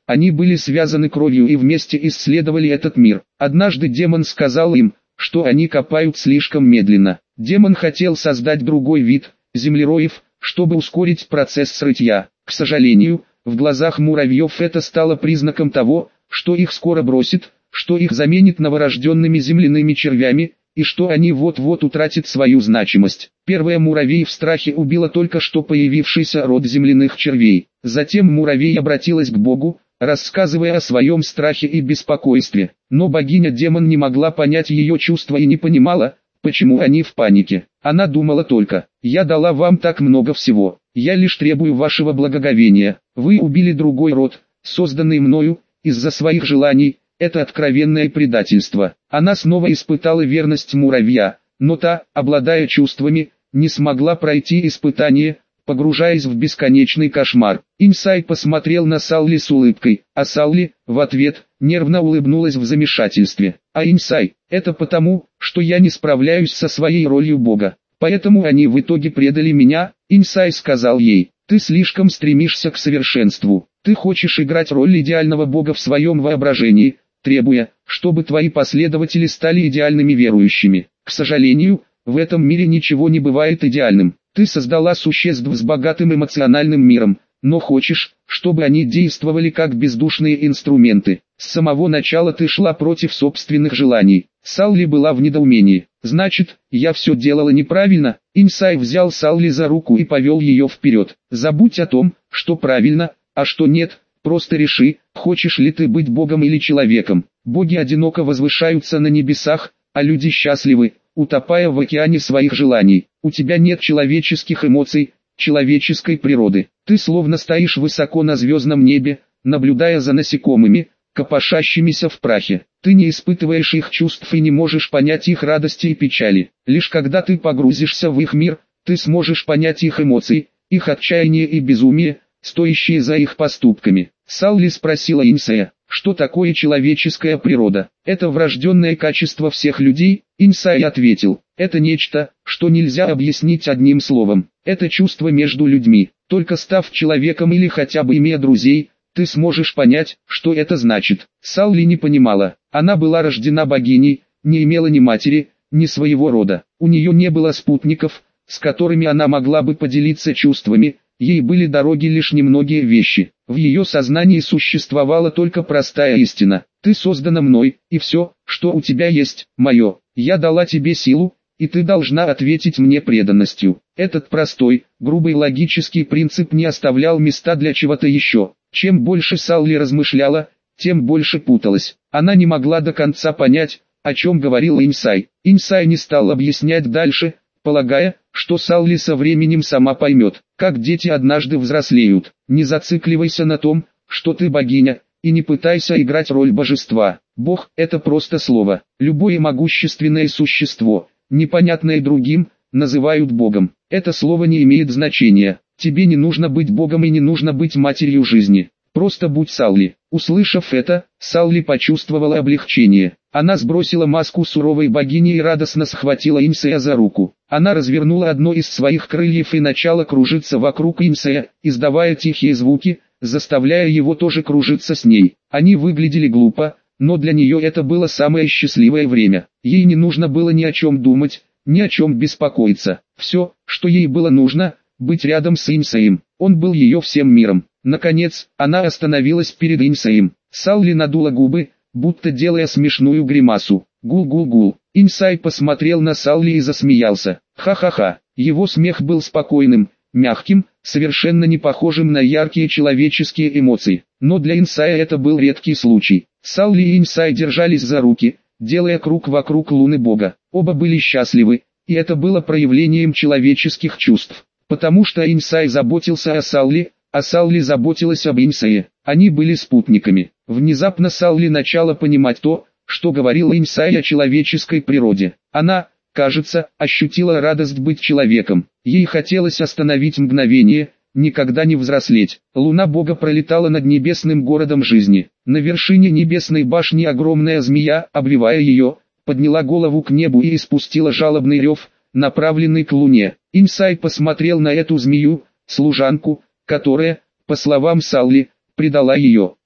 они были связаны кровью и вместе исследовали этот мир. Однажды демон сказал им, что они копают слишком медленно. Демон хотел создать другой вид, землероев, чтобы ускорить процесс срытья. К сожалению, в глазах муравьев это стало признаком того, что их скоро бросит, что их заменит новорожденными земляными червями, и что они вот-вот утратят свою значимость. Первая муравей в страхе убила только что появившийся род земляных червей. Затем муравей обратилась к Богу, рассказывая о своем страхе и беспокойстве. Но богиня-демон не могла понять ее чувства и не понимала, почему они в панике. Она думала только: «Я дала вам так много всего, я лишь требую вашего благоговения. Вы убили другой род, созданный мною, из-за своих желаний, это откровенное предательство». Она снова испытала верность муравья, но та, обладая чувствами, не смогла пройти испытание, погружаясь в бесконечный кошмар. Инсай посмотрел на Салли с улыбкой, а Салли, в ответ, нервно улыбнулась в замешательстве. «А Инсай, это потому, что я не справляюсь со своей ролью Бога. Поэтому они в итоге предали меня». Инсай сказал ей: «Ты слишком стремишься к совершенству. Ты хочешь играть роль идеального Бога в своем воображении, требуя, чтобы твои последователи стали идеальными верующими. К сожалению, в этом мире ничего не бывает идеальным. Ты создала существ с богатым эмоциональным миром, но хочешь, чтобы они действовали как бездушные инструменты. С самого начала ты шла против собственных желаний». Салли была в недоумении. «Значит, я все делала неправильно?» Инсай взял Салли за руку и повел ее вперед. «Забудь о том, что правильно, а что нет, просто реши, хочешь ли ты быть Богом или человеком. Боги одиноко возвышаются на небесах, а люди счастливы, утопая в океане своих желаний. У тебя нет человеческих эмоций, человеческой природы. Ты словно стоишь высоко на звездном небе, наблюдая за насекомыми, копошащимися в прахе. Ты не испытываешь их чувств и не можешь понять их радости и печали. Лишь когда ты погрузишься в их мир, ты сможешь понять их эмоции, их отчаяние и безумие, стоящие за их поступками». Салли спросила Инсая: «Что такое человеческая природа? Это врожденное качество всех людей?» Инсай ответил: «Это нечто, что нельзя объяснить одним словом. Это чувство между людьми. Только став человеком или хотя бы имея друзей, ты сможешь понять, что это значит». Салли не понимала. Она была рождена богиней, не имела ни матери, ни своего рода. У нее не было спутников, с которыми она могла бы поделиться чувствами. Ей были дороги лишь немногие вещи. В ее сознании существовала только простая истина: «Ты создана мной, и все, что у тебя есть, мое. Я дала тебе силу, и ты должна ответить мне преданностью». Этот простой, грубый логический принцип не оставлял места для чего-то еще. Чем больше Салли размышляла, тем больше путалась. Она не могла до конца понять, о чем говорил Инсай. Инсай не стал объяснять дальше, полагая, что Салли со временем сама поймет, как дети однажды взрослеют. «Не зацикливайся на том, что ты богиня, и не пытайся играть роль божества. Бог – это просто слово. Любое могущественное существо, непонятное другим, называют Богом. Это слово не имеет значения. Тебе не нужно быть Богом и не нужно быть матерью жизни. Просто будь Салли». Услышав это, Салли почувствовала облегчение. Она сбросила маску суровой богини и радостно схватила Инсая за руку. Она развернула одно из своих крыльев и начала кружиться вокруг Инсая, издавая тихие звуки, заставляя его тоже кружиться с ней. Они выглядели глупо, но для нее это было самое счастливое время. Ей не нужно было ни о чем думать, ни о чем беспокоиться. Все, что ей было нужно, быть рядом с Инсаем. Он был ее всем миром. Наконец, она остановилась перед Инсаем. Салли надула губы, будто делая смешную гримасу. «Гул-гул-гул». Инсай посмотрел на Салли и засмеялся. Ха-ха-ха. Его смех был спокойным, мягким, совершенно не похожим на яркие человеческие эмоции. Но для Инсая это был редкий случай. Салли и Инсай держались за руки, делая круг вокруг луны Бога. Оба были счастливы, и это было проявлением человеческих чувств. Потому что Инсай заботился о Салли, а Салли заботилась об Инсае. Они были спутниками. Внезапно Салли начала понимать то, что говорил Инсай о человеческой природе. Она, кажется, ощутила радость быть человеком. Ей хотелось остановить мгновение, никогда не взрослеть. Луна Бога пролетала над небесным городом жизни. На вершине небесной башни огромная змея, обвивая ее, подняла голову к небу и испустила жалобный рев, направленный к луне. Инсай посмотрел на эту змею, служанку, которая, по словам Салли, предала ее.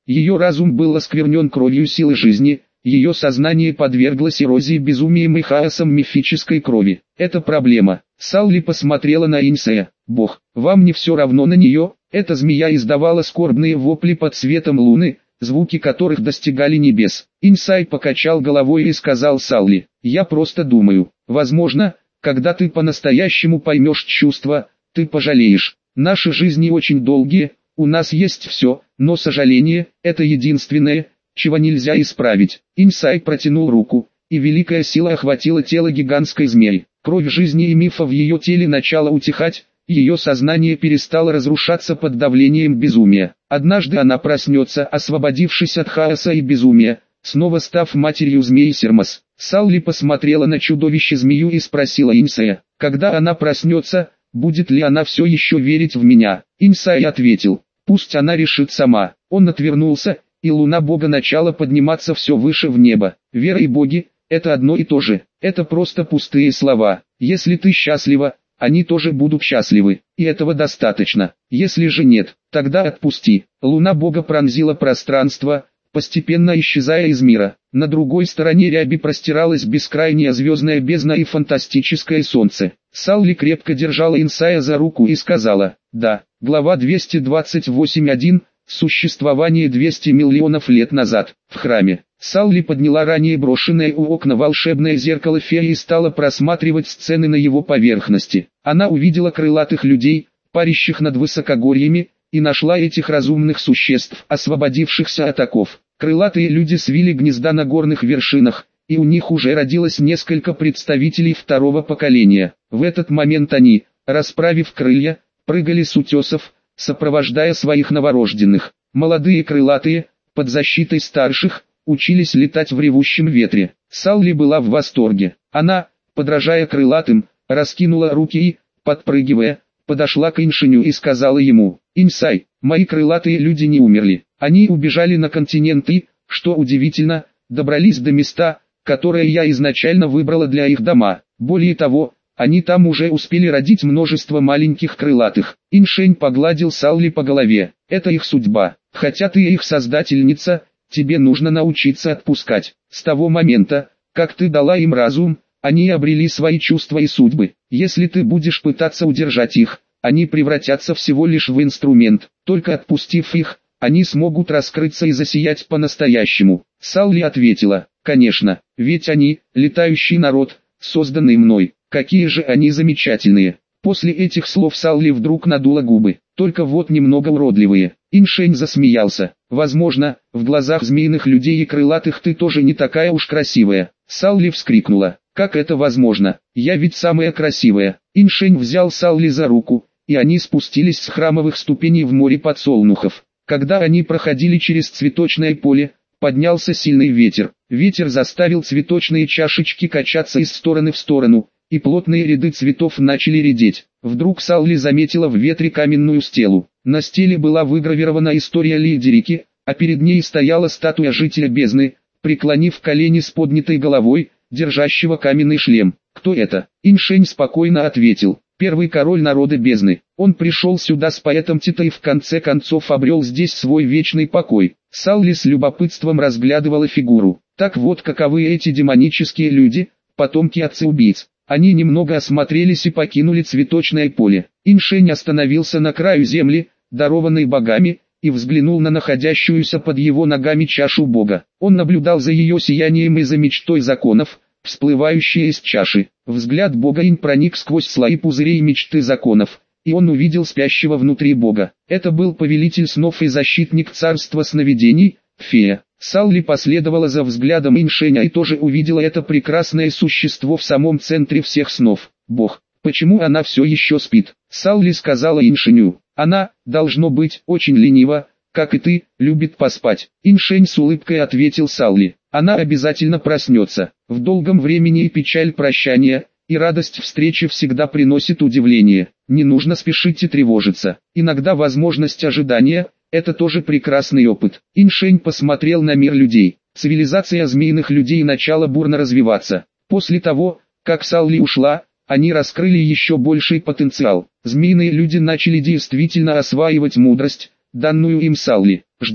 Ее разум был осквернен кровью силы жизни, ее сознание подверглось эрозии безумием и хаосом мифической крови. Это проблема. Салли посмотрела на Инсея. «Бог, вам не все равно на нее?» Эта змея издавала скорбные вопли под светом луны, звуки которых достигали небес. Инсай покачал головой и сказал Салли: «Я просто думаю, возможно, когда ты по-настоящему поймешь чувства, ты пожалеешь. Наши жизни очень долгие, у нас есть все, но сожаление – это единственное, чего нельзя исправить». Инсай протянул руку, и великая сила охватила тело гигантской змеи. Кровь жизни и мифа в ее теле начала утихать, ее сознание перестало разрушаться под давлением безумия. Однажды она проснется, освободившись от хаоса и безумия, снова став матерью змеи Сермас. Салли посмотрела на чудовище-змею и спросила Инсая: «Когда она проснется, будет ли она все еще верить в меня?» Инсай ответил: «Пусть она решит сама». Он отвернулся, и луна бога начала подниматься все выше в небо. Вера и боги – это одно и то же, это просто пустые слова. Если ты счастлива, они тоже будут счастливы, и этого достаточно. Если же нет, тогда отпусти. Луна бога пронзила пространство, постепенно исчезая из мира. На другой стороне ряби простиралась бескрайняя звездная бездна и фантастическое солнце. Салли крепко держала Инсая за руку и сказала: «Да». Глава двести двадцать восемь точка один. Существование двести миллионов лет назад. В храме. Салли подняла ранее брошенное у окна волшебное зеркало феи и стала просматривать сцены на его поверхности. Она увидела крылатых людей, парящих над высокогорьями, и нашла этих разумных существ, освободившихся от оков. Крылатые люди свили гнезда на горных вершинах, и у них уже родилось несколько представителей второго поколения. В этот момент они, расправив крылья, прыгали с утесов, сопровождая своих новорожденных. Молодые крылатые, под защитой старших, учились летать в ревущем ветре. Салли была в восторге. Она, подражая крылатым, раскинула руки и, подпрыгивая, подошла к Иншеню и сказала ему: «Инсай, мои крылатые люди не умерли. Они убежали на континент и, что удивительно, добрались до места, которое я изначально выбрала для их дома. Более того, они там уже успели родить множество маленьких крылатых». Иншень погладил Салли по голове. «Это их судьба. Хотя ты их создательница, тебе нужно научиться отпускать. С того момента, как ты дала им разум, они обрели свои чувства и судьбы. Если ты будешь пытаться удержать их, они превратятся всего лишь в инструмент. Только отпустив их, они смогут раскрыться и засиять по-настоящему». Салли ответила: «Конечно, ведь они, летающий народ, созданный мной. Какие же они замечательные». После этих слов Салли вдруг надула губы. «Только вот немного уродливые». Иншень засмеялся. «Возможно, в глазах змеиных людей и крылатых ты тоже не такая уж красивая». Салли вскрикнула: «Как это возможно? Я ведь самая красивая». Иншень взял Салли за руку, и они спустились с храмовых ступеней в море подсолнухов. Когда они проходили через цветочное поле, поднялся сильный ветер. Ветер заставил цветочные чашечки качаться из стороны в сторону, и плотные ряды цветов начали редеть. Вдруг Салли заметила в ветре каменную стелу. На стеле была выгравирована история Лидерики, а перед ней стояла статуя жителя бездны, преклонив колени с поднятой головой, держащего каменный шлем. «Кто это?» Иншень спокойно ответил: «Первый король народа бездны. Он пришел сюда с поэтом Тита и в конце концов обрел здесь свой вечный покой». Салли с любопытством разглядывала фигуру. Так вот каковы эти демонические люди, потомки отца-убийц. Они немного осмотрелись и покинули цветочное поле. Иншень остановился на краю земли, дарованной богами, и взглянул на находящуюся под его ногами чашу бога. Он наблюдал за ее сиянием и за мечтой законов, всплывающей из чаши. Взгляд бога Инь проник сквозь слои пузырей мечты законов, и он увидел спящего внутри бога. Это был повелитель снов и защитник царства сновидений, фея. Салли последовала за взглядом Иншеня и тоже увидела это прекрасное существо в самом центре всех снов. «Бог, почему она все еще спит?» Салли сказала Иншеню. «Она, должно быть, очень ленива, как и ты, любит поспать». Иншень с улыбкой ответил Салли: «Она обязательно проснется. В долгом времени и печаль прощания, и радость встречи всегда приносит удивление. Не нужно спешить и тревожиться. Иногда возможность ожидания – это тоже прекрасный опыт». Иншень посмотрел на мир людей. Цивилизация змеиных людей начала бурно развиваться. После того, как Салли ушла, они раскрыли еще больший потенциал. Змеиные люди начали действительно осваивать мудрость, данную им Салли. «Жди,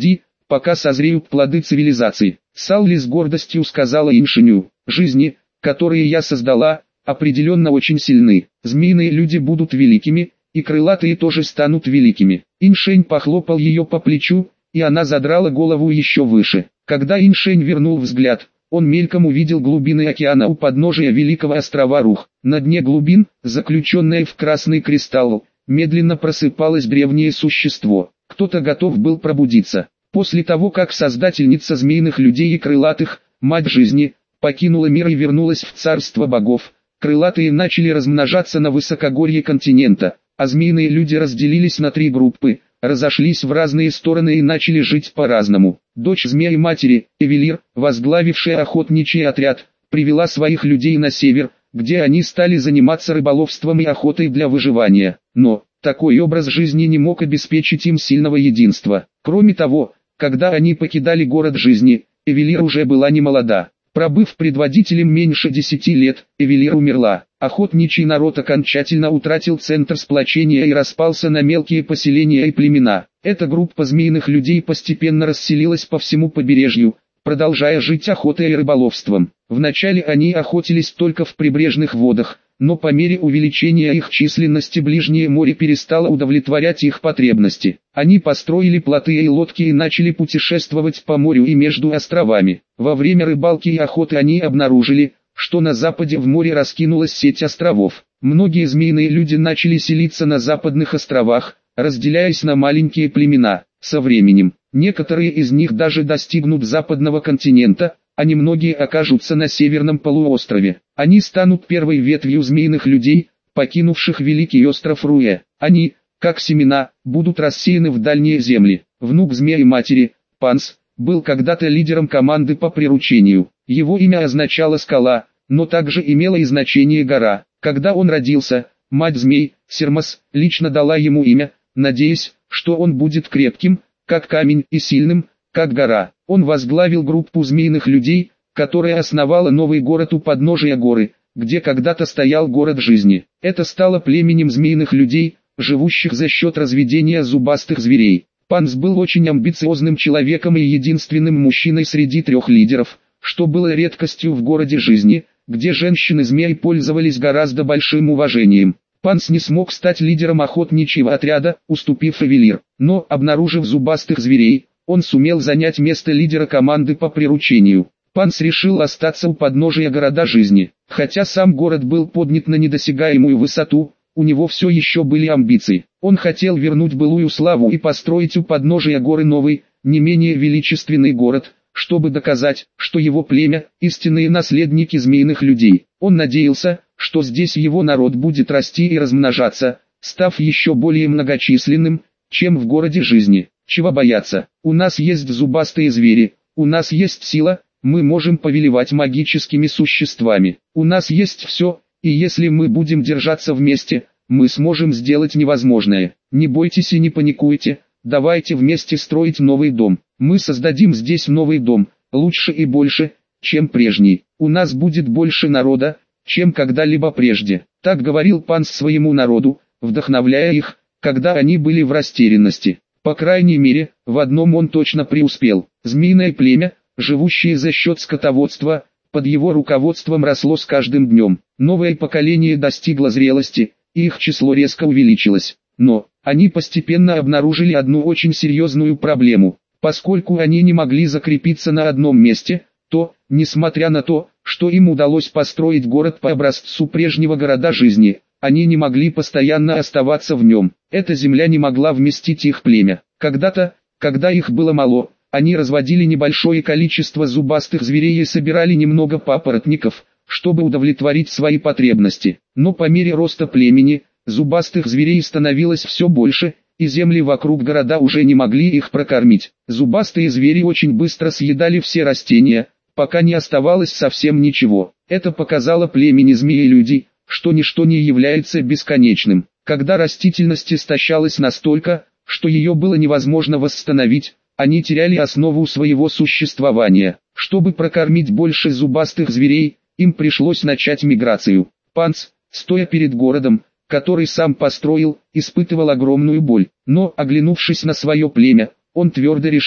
пока созреют плоды цивилизации. Салли с гордостью сказала Иншеню: «Жизни, которые я создала, определенно очень сильны. Змеиные люди будут великими, и крылатые тоже станут великими». Иншень похлопал ее по плечу, и она задрала голову еще выше. Когда Иншень вернул взгляд, он мельком увидел глубины океана у подножия великого острова Рух. На дне глубин, заключенное в красный кристалл, медленно просыпалось древнее существо. Кто-то готов был пробудиться. После того, как создательница змеиных людей и крылатых, мать жизни, покинула мир и вернулась в царство богов, крылатые начали размножаться на высокогорье континента, а змеиные люди разделились на три группы, разошлись в разные стороны и начали жить по-разному. Дочь змеи-матери, Эвелир, возглавившая охотничий отряд, привела своих людей на север, где они стали заниматься рыболовством и охотой для выживания. Но такой образ жизни не мог обеспечить им сильного единства. Кроме того, когда они покидали город жизни, Эвелир уже была не молода. Пробыв предводителем меньше десяти лет, Эвелир умерла. Охотничий народ окончательно утратил центр сплочения и распался на мелкие поселения и племена. Эта группа змеиных людей постепенно расселилась по всему побережью, продолжая жить охотой и рыболовством. Вначале они охотились только в прибрежных водах, но по мере увеличения их численности ближнее море перестало удовлетворять их потребности. Они построили плоты и лодки и начали путешествовать по морю и между островами. Во время рыбалки и охоты они обнаружили, что на западе в море раскинулась сеть островов. Многие змеиные люди начали селиться на западных островах, разделяясь на маленькие племена. Со временем, некоторые из них даже достигнут западного континента, а немногие окажутся на северном полуострове. Они станут первой ветвью змеиных людей, покинувших великий остров Руэ. Они, как семена, будут рассеяны в дальние земли. Внук змеи-матери, Панс, был когда-то лидером команды по приручению. Его имя означало «скала», но также имело и значение «гора». Когда он родился, мать змей, Сермас, лично дала ему имя, надеясь, что он будет крепким, как камень, и сильным, как гора. Он возглавил группу змеиных людей, которая основала новый город у подножия горы, где когда-то стоял город жизни. Это стало племенем змеиных людей, живущих за счет разведения зубастых зверей. Панс был очень амбициозным человеком и единственным мужчиной среди трех лидеров, что было редкостью в городе жизни, где женщины-змеи пользовались гораздо большим уважением. Панс не смог стать лидером охотничьего отряда, уступив Эвелир, но, обнаружив зубастых зверей, он сумел занять место лидера команды по приручению. Панс решил остаться у подножия города жизни. Хотя сам город был поднят на недосягаемую высоту, у него все еще были амбиции. Он хотел вернуть былую славу и построить у подножия горы новый, не менее величественный город, чтобы доказать, что его племя – истинные наследники змеиных людей. Он надеялся, что здесь его народ будет расти и размножаться, став еще более многочисленным, чем в городе жизни. Чего бояться? У нас есть зубастые звери, у нас есть сила, мы можем повелевать магическими существами. У нас есть все, и если мы будем держаться вместе, мы сможем сделать невозможное. Не бойтесь и не паникуйте, давайте вместе строить новый дом. Мы создадим здесь новый дом, лучше и больше, чем прежний. У нас будет больше народа, чем когда-либо прежде. Так говорил Панс своему народу, вдохновляя их, когда они были в растерянности. По крайней мере, в одном он точно преуспел. Змеиное племя, живущее за счет скотоводства, под его руководством росло с каждым днем. Новое поколение достигло зрелости, и их число резко увеличилось. Но, они постепенно обнаружили одну очень серьезную проблему. Поскольку они не могли закрепиться на одном месте, то, несмотря на то, что им удалось построить город по образцу прежнего города жизни, они не могли постоянно оставаться в нем. Эта земля не могла вместить их племя. Когда-то, когда их было мало, они разводили небольшое количество зубастых зверей и собирали немного папоротников, чтобы удовлетворить свои потребности. Но по мере роста племени, зубастых зверей становилось все больше, и земли вокруг города уже не могли их прокормить. Зубастые звери очень быстро съедали все растения, пока не оставалось совсем ничего. Это показало племени змеи-людей, что ничто не является бесконечным. Когда растительность истощалась настолько, что ее было невозможно восстановить, они теряли основу своего существования. Чтобы прокормить больше зубастых зверей, им пришлось начать миграцию. Панс, стоя перед городом, который сам построил, испытывал огромную боль. Но, оглянувшись на свое племя, он твердо решил: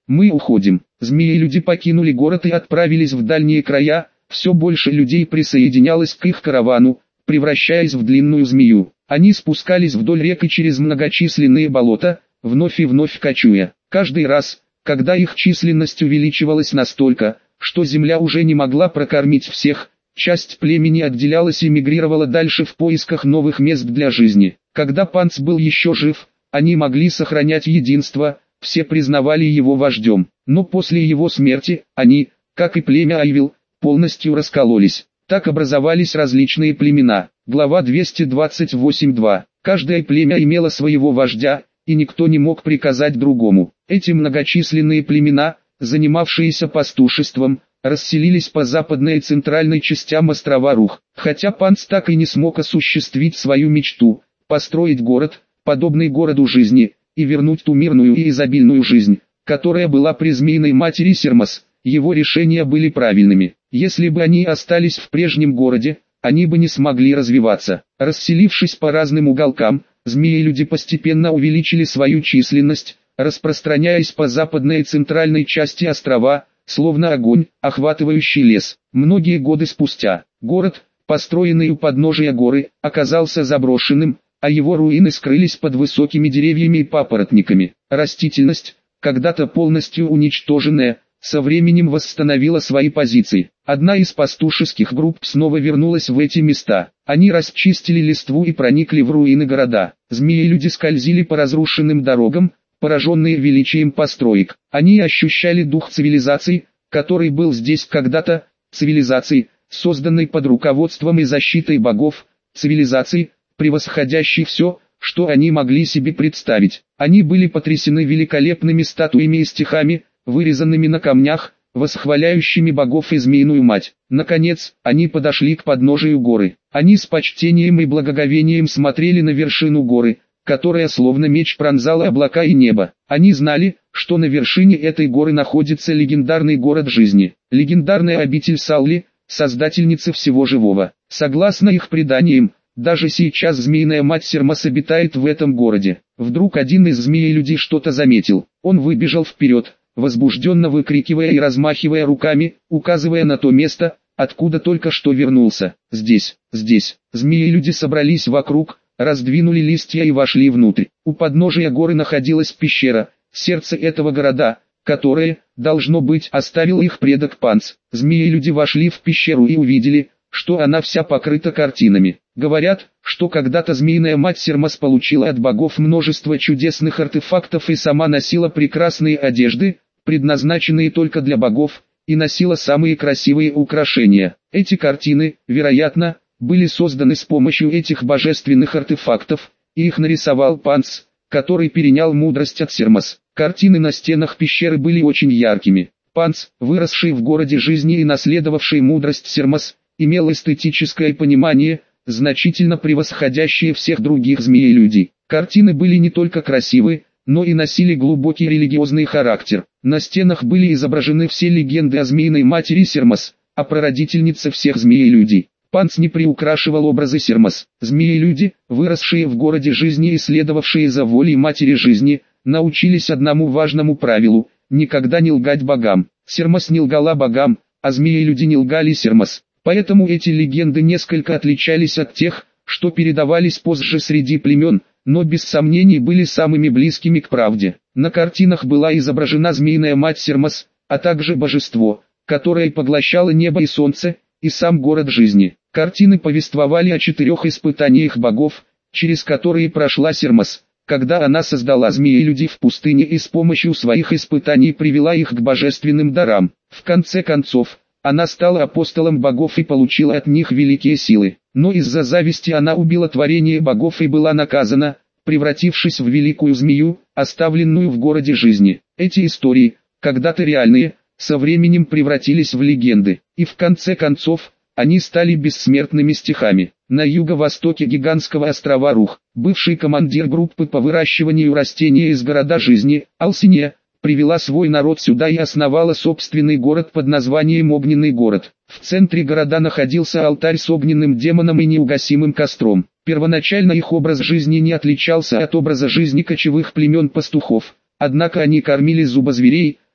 Мы уходим. Змеи-люди покинули город и отправились в дальние края. Все больше людей присоединялось к их каравану, превращаясь в длинную змею. Они спускались вдоль рек и через многочисленные болота, вновь и вновь кочуя. Каждый раз, когда их численность увеличивалась настолько, что земля уже не могла прокормить всех, часть племени отделялась и мигрировала дальше в поисках новых мест для жизни. Когда Панс был еще жив, они могли сохранять единство, все признавали его вождем. Но после его смерти, они, как и племя Айвил, полностью раскололись. Так образовались различные племена. Глава двести двадцать восемь два. Каждое племя имело своего вождя, и никто не мог приказать другому. Эти многочисленные племена, занимавшиеся пастушеством, расселились по западной и центральной частям острова Рух. Хотя Панс так и не смог осуществить свою мечту, построить город, подобный городу жизни, и вернуть ту мирную и изобильную жизнь, которая была при змеиной матери Сермас, его решения были правильными. Если бы они остались в прежнем городе, они бы не смогли развиваться. Расселившись по разным уголкам, змеи-люди постепенно увеличили свою численность, распространяясь по западной и центральной части острова, словно огонь, охватывающий лес. Многие годы спустя, город, построенный у подножия горы, оказался заброшенным, а его руины скрылись под высокими деревьями и папоротниками. Растительность, когда-то полностью уничтоженная, со временем восстановила свои позиции. Одна из пастушеских групп снова вернулась в эти места. Они расчистили листву и проникли в руины города. Змеи-люди скользили по разрушенным дорогам, пораженные величием построек. Они ощущали дух цивилизации, который был здесь когда-то, цивилизации, созданной под руководством и защитой богов, цивилизации, превосходящей все, что они могли себе представить. Они были потрясены великолепными статуями и стихами, вырезанными на камнях, восхваляющими богов и змеиную мать. Наконец, они подошли к подножию горы. Они с почтением и благоговением смотрели на вершину горы, которая словно меч пронзала облака и небо. Они знали, что на вершине этой горы находится легендарный город жизни, легендарная обитель Салли, создательницы всего живого. Согласно их преданиям, даже сейчас змеиная мать Сермас обитает в этом городе. Вдруг один из змеи-людей что-то заметил. Он выбежал вперед, возбужденно выкрикивая и размахивая руками, указывая на то место, откуда только что вернулся. Здесь, здесь. Змеи-люди собрались вокруг, раздвинули листья и вошли внутрь. У подножия горы находилась пещера, сердце этого города, которое, должно быть, оставил их предок Панс. Змеи-люди вошли в пещеру и увидели, что она вся покрыта картинами. Говорят, что когда-то змеиная мать Сермас получила от богов множество чудесных артефактов и сама носила прекрасные одежды, предназначенные только для богов, и носила самые красивые украшения. Эти картины, вероятно, были созданы с помощью этих божественных артефактов, и их нарисовал Панс, который перенял мудрость от Сермас. Картины на стенах пещеры были очень яркими. Панс, выросший в городе жизни и наследовавший мудрость Сермас, имел эстетическое понимание, значительно превосходящее всех других змеи-людей. Картины были не только красивы, но и носили глубокий религиозный характер. На стенах были изображены все легенды о змеиной матери Сермас, о прародительнице всех змеи-людей. Панс не приукрашивал образы Сермас. Змеи-люди, выросшие в городе жизни и следовавшие за волей матери жизни, научились одному важному правилу – никогда не лгать богам. Сермас не лгала богам, а змеи-люди не лгали Сермас. Поэтому эти легенды несколько отличались от тех, что передавались позже среди племен, но без сомнений были самыми близкими к правде. На картинах была изображена змеиная мать Сермас, а также божество, которое поглощало небо и солнце, и сам город жизни. Картины повествовали о четырех испытаниях богов, через которые прошла Сермас, когда она создала змеи-людей в пустыне и с помощью своих испытаний привела их к божественным дарам. В конце концов, она стала апостолом богов и получила от них великие силы. Но из-за зависти она убила творение богов и была наказана, превратившись в великую змею, оставленную в городе жизни. Эти истории, когда-то реальные, со временем превратились в легенды, и в конце концов, они стали бессмертными стихами. На юго-востоке гигантского острова Рух, бывший командир группы по выращиванию растений из города жизни, Алсиния, привела свой народ сюда и основала собственный город под названием Огненный город. В центре города находился алтарь с огненным демоном и неугасимым костром. Первоначально их образ жизни не отличался от образа жизни кочевых племен пастухов, однако они кормили зубозверей,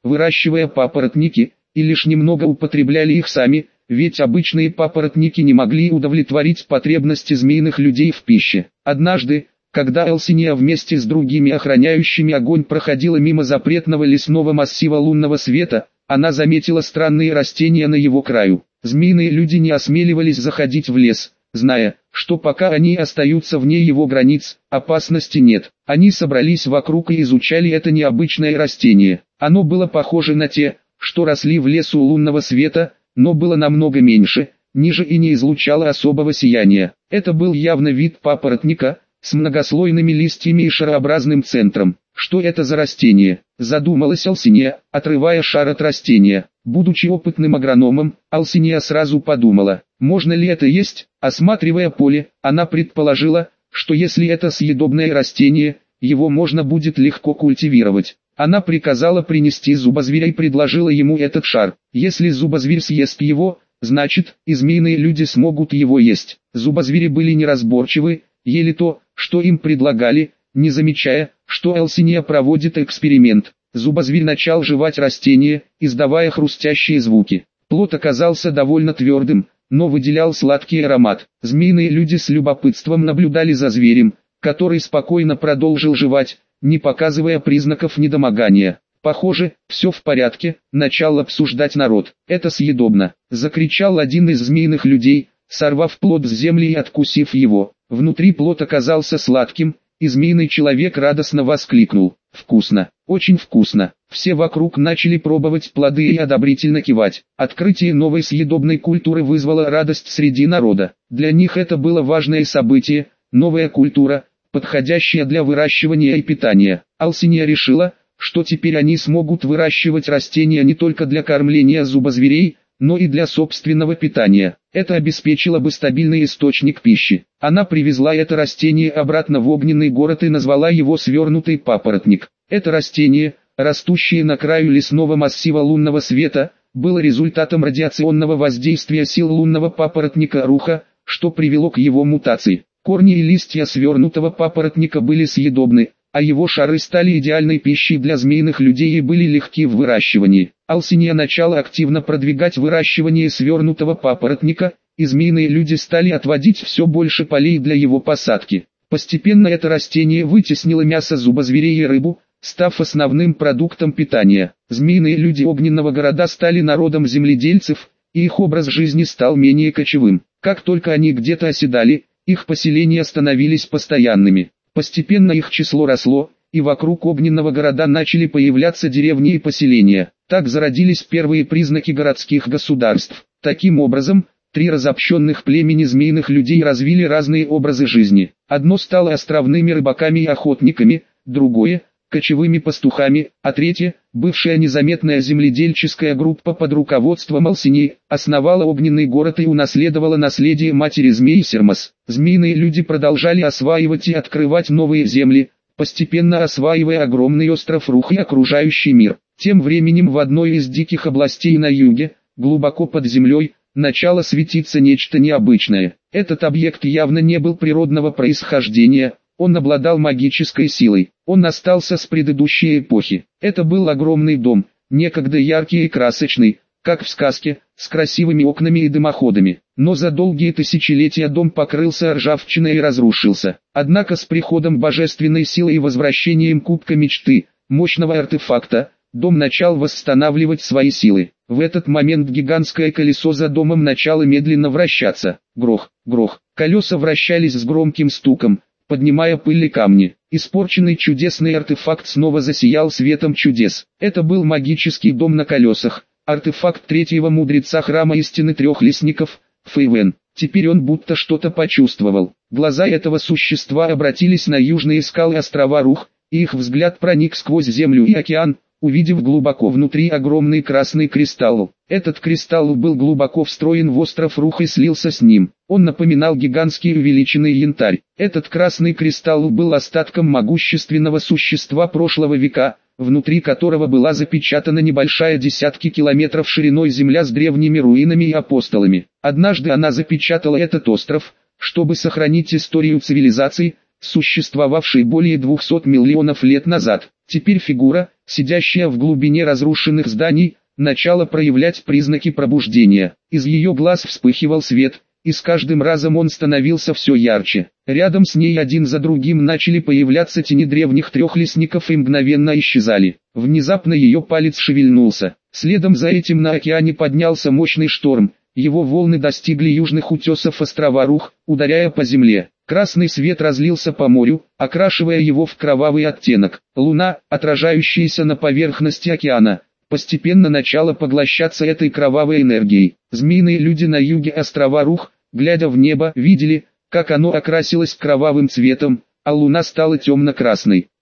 выращивая папоротники, и лишь немного употребляли их сами, ведь обычные папоротники не могли удовлетворить потребности змеиных людей в пище. Однажды, когда Алсинья вместе с другими охраняющими огонь проходила мимо запретного лесного массива лунного света, она заметила странные растения на его краю. Змеиные люди не осмеливались заходить в лес, зная, что пока они остаются вне его границ, опасности нет. Они собрались вокруг и изучали это необычное растение. Оно было похоже на те, что росли в лесу лунного света, но было намного меньше, ниже и не излучало особого сияния. Это был явно вид папоротника, с многослойными листьями и шарообразным центром. Что это за растение? Задумалась Алсинья, отрывая шар от растения. Будучи опытным агрономом, Алсинья сразу подумала, можно ли это есть. Осматривая поле, она предположила, что если это съедобное растение, его можно будет легко культивировать. Она приказала принести зубозверя и предложила ему этот шар. Если зубозверь съест его, значит, и змеиные люди смогут его есть. Зубозвери были неразборчивы, ели то, что им предлагали, не замечая, что Алсинья проводит эксперимент. Зубозверь начал жевать растение, издавая хрустящие звуки. Плод оказался довольно твердым, но выделял сладкий аромат. Змеиные люди с любопытством наблюдали за зверем, который спокойно продолжил жевать, не показывая признаков недомогания. «Похоже, все в порядке», — начал обсуждать народ. «Это съедобно», — закричал один из змеиных людей, сорвав плод с земли и откусив его. Внутри плод оказался сладким, и змеиный человек радостно воскликнул: «Вкусно, очень вкусно». Все вокруг начали пробовать плоды и одобрительно кивать. Открытие новой съедобной культуры вызвало радость среди народа. Для них это было важное событие, новая культура, подходящая для выращивания и питания. Алсинья решила, что теперь они смогут выращивать растения не только для кормления зубозверей, но и для собственного питания. Это обеспечило бы стабильный источник пищи. Она привезла это растение обратно в огненный город и назвала его свернутый папоротник. Это растение, растущее на краю лесного массива лунного света, было результатом радиационного воздействия сил лунного папоротника Руха, что привело к его мутации. Корни и листья свернутого папоротника были съедобны, а его шары стали идеальной пищей для змеиных людей и были легки в выращивании. Алсинья начала активно продвигать выращивание свернутого папоротника, и змеиные люди стали отводить все больше полей для его посадки. Постепенно это растение вытеснило мясо зубозверей и рыбу, став основным продуктом питания. Змеиные люди огненного города стали народом земледельцев, и их образ жизни стал менее кочевым. Как только они где-то оседали, их поселения становились постоянными. Постепенно их число росло, и вокруг огненного города начали появляться деревни и поселения. Так зародились первые признаки городских государств. Таким образом, три разобщенных племени змеиных людей развили разные образы жизни. Одно стало островными рыбаками и охотниками, другое – кочевыми пастухами, а третье, бывшая незаметная земледельческая группа под руководством Алсиньи, основала огненный город и унаследовала наследие матери змей Сермас. Змеиные люди продолжали осваивать и открывать новые земли, постепенно осваивая огромный остров Рух и окружающий мир. Тем временем в одной из диких областей на юге, глубоко под землей, начало светиться нечто необычное. Этот объект явно не был природного происхождения. Он обладал магической силой. Он остался с предыдущей эпохи. Это был огромный дом, некогда яркий и красочный, как в сказке, с красивыми окнами и дымоходами. Но за долгие тысячелетия дом покрылся ржавчиной и разрушился. Однако с приходом божественной силы и возвращением кубка мечты, мощного артефакта, дом начал восстанавливать свои силы. В этот момент гигантское колесо за домом начало медленно вращаться. Грох, грох. Колеса вращались с громким стуком, поднимая пыль и камни. Испорченный чудесный артефакт снова засиял светом чудес. Это был магический дом на колесах, артефакт третьего мудреца храма истины трех лесников, Фейвен. Теперь он будто что-то почувствовал. Глаза этого существа обратились на южные скалы острова Рух, и их взгляд проник сквозь землю и океан, увидев глубоко внутри огромный красный кристалл. Этот кристалл был глубоко встроен в остров Рух и слился с ним. Он напоминал гигантский увеличенный янтарь. Этот красный кристалл был остатком могущественного существа прошлого века, внутри которого была запечатана небольшая десятки километров шириной земля с древними руинами и апостолами. Однажды она запечатала этот остров, чтобы сохранить историю цивилизаций, существовавшей более двухсот миллионов лет назад. Теперь фигура, сидящая в глубине разрушенных зданий, начала проявлять признаки пробуждения. Из ее глаз вспыхивал свет, и с каждым разом он становился все ярче. Рядом с ней один за другим начали появляться тени древних трехлистников и мгновенно исчезали. Внезапно ее палец шевельнулся. Следом за этим на океане поднялся мощный шторм. Его волны достигли южных утесов острова Рух, ударяя по земле. Красный свет разлился по морю, окрашивая его в кровавый оттенок. Луна, отражающаяся на поверхности океана, постепенно начала поглощаться этой кровавой энергией. Змеиные люди на юге острова Рух, глядя в небо, видели, как оно окрасилось кровавым цветом, а луна стала темно-красной.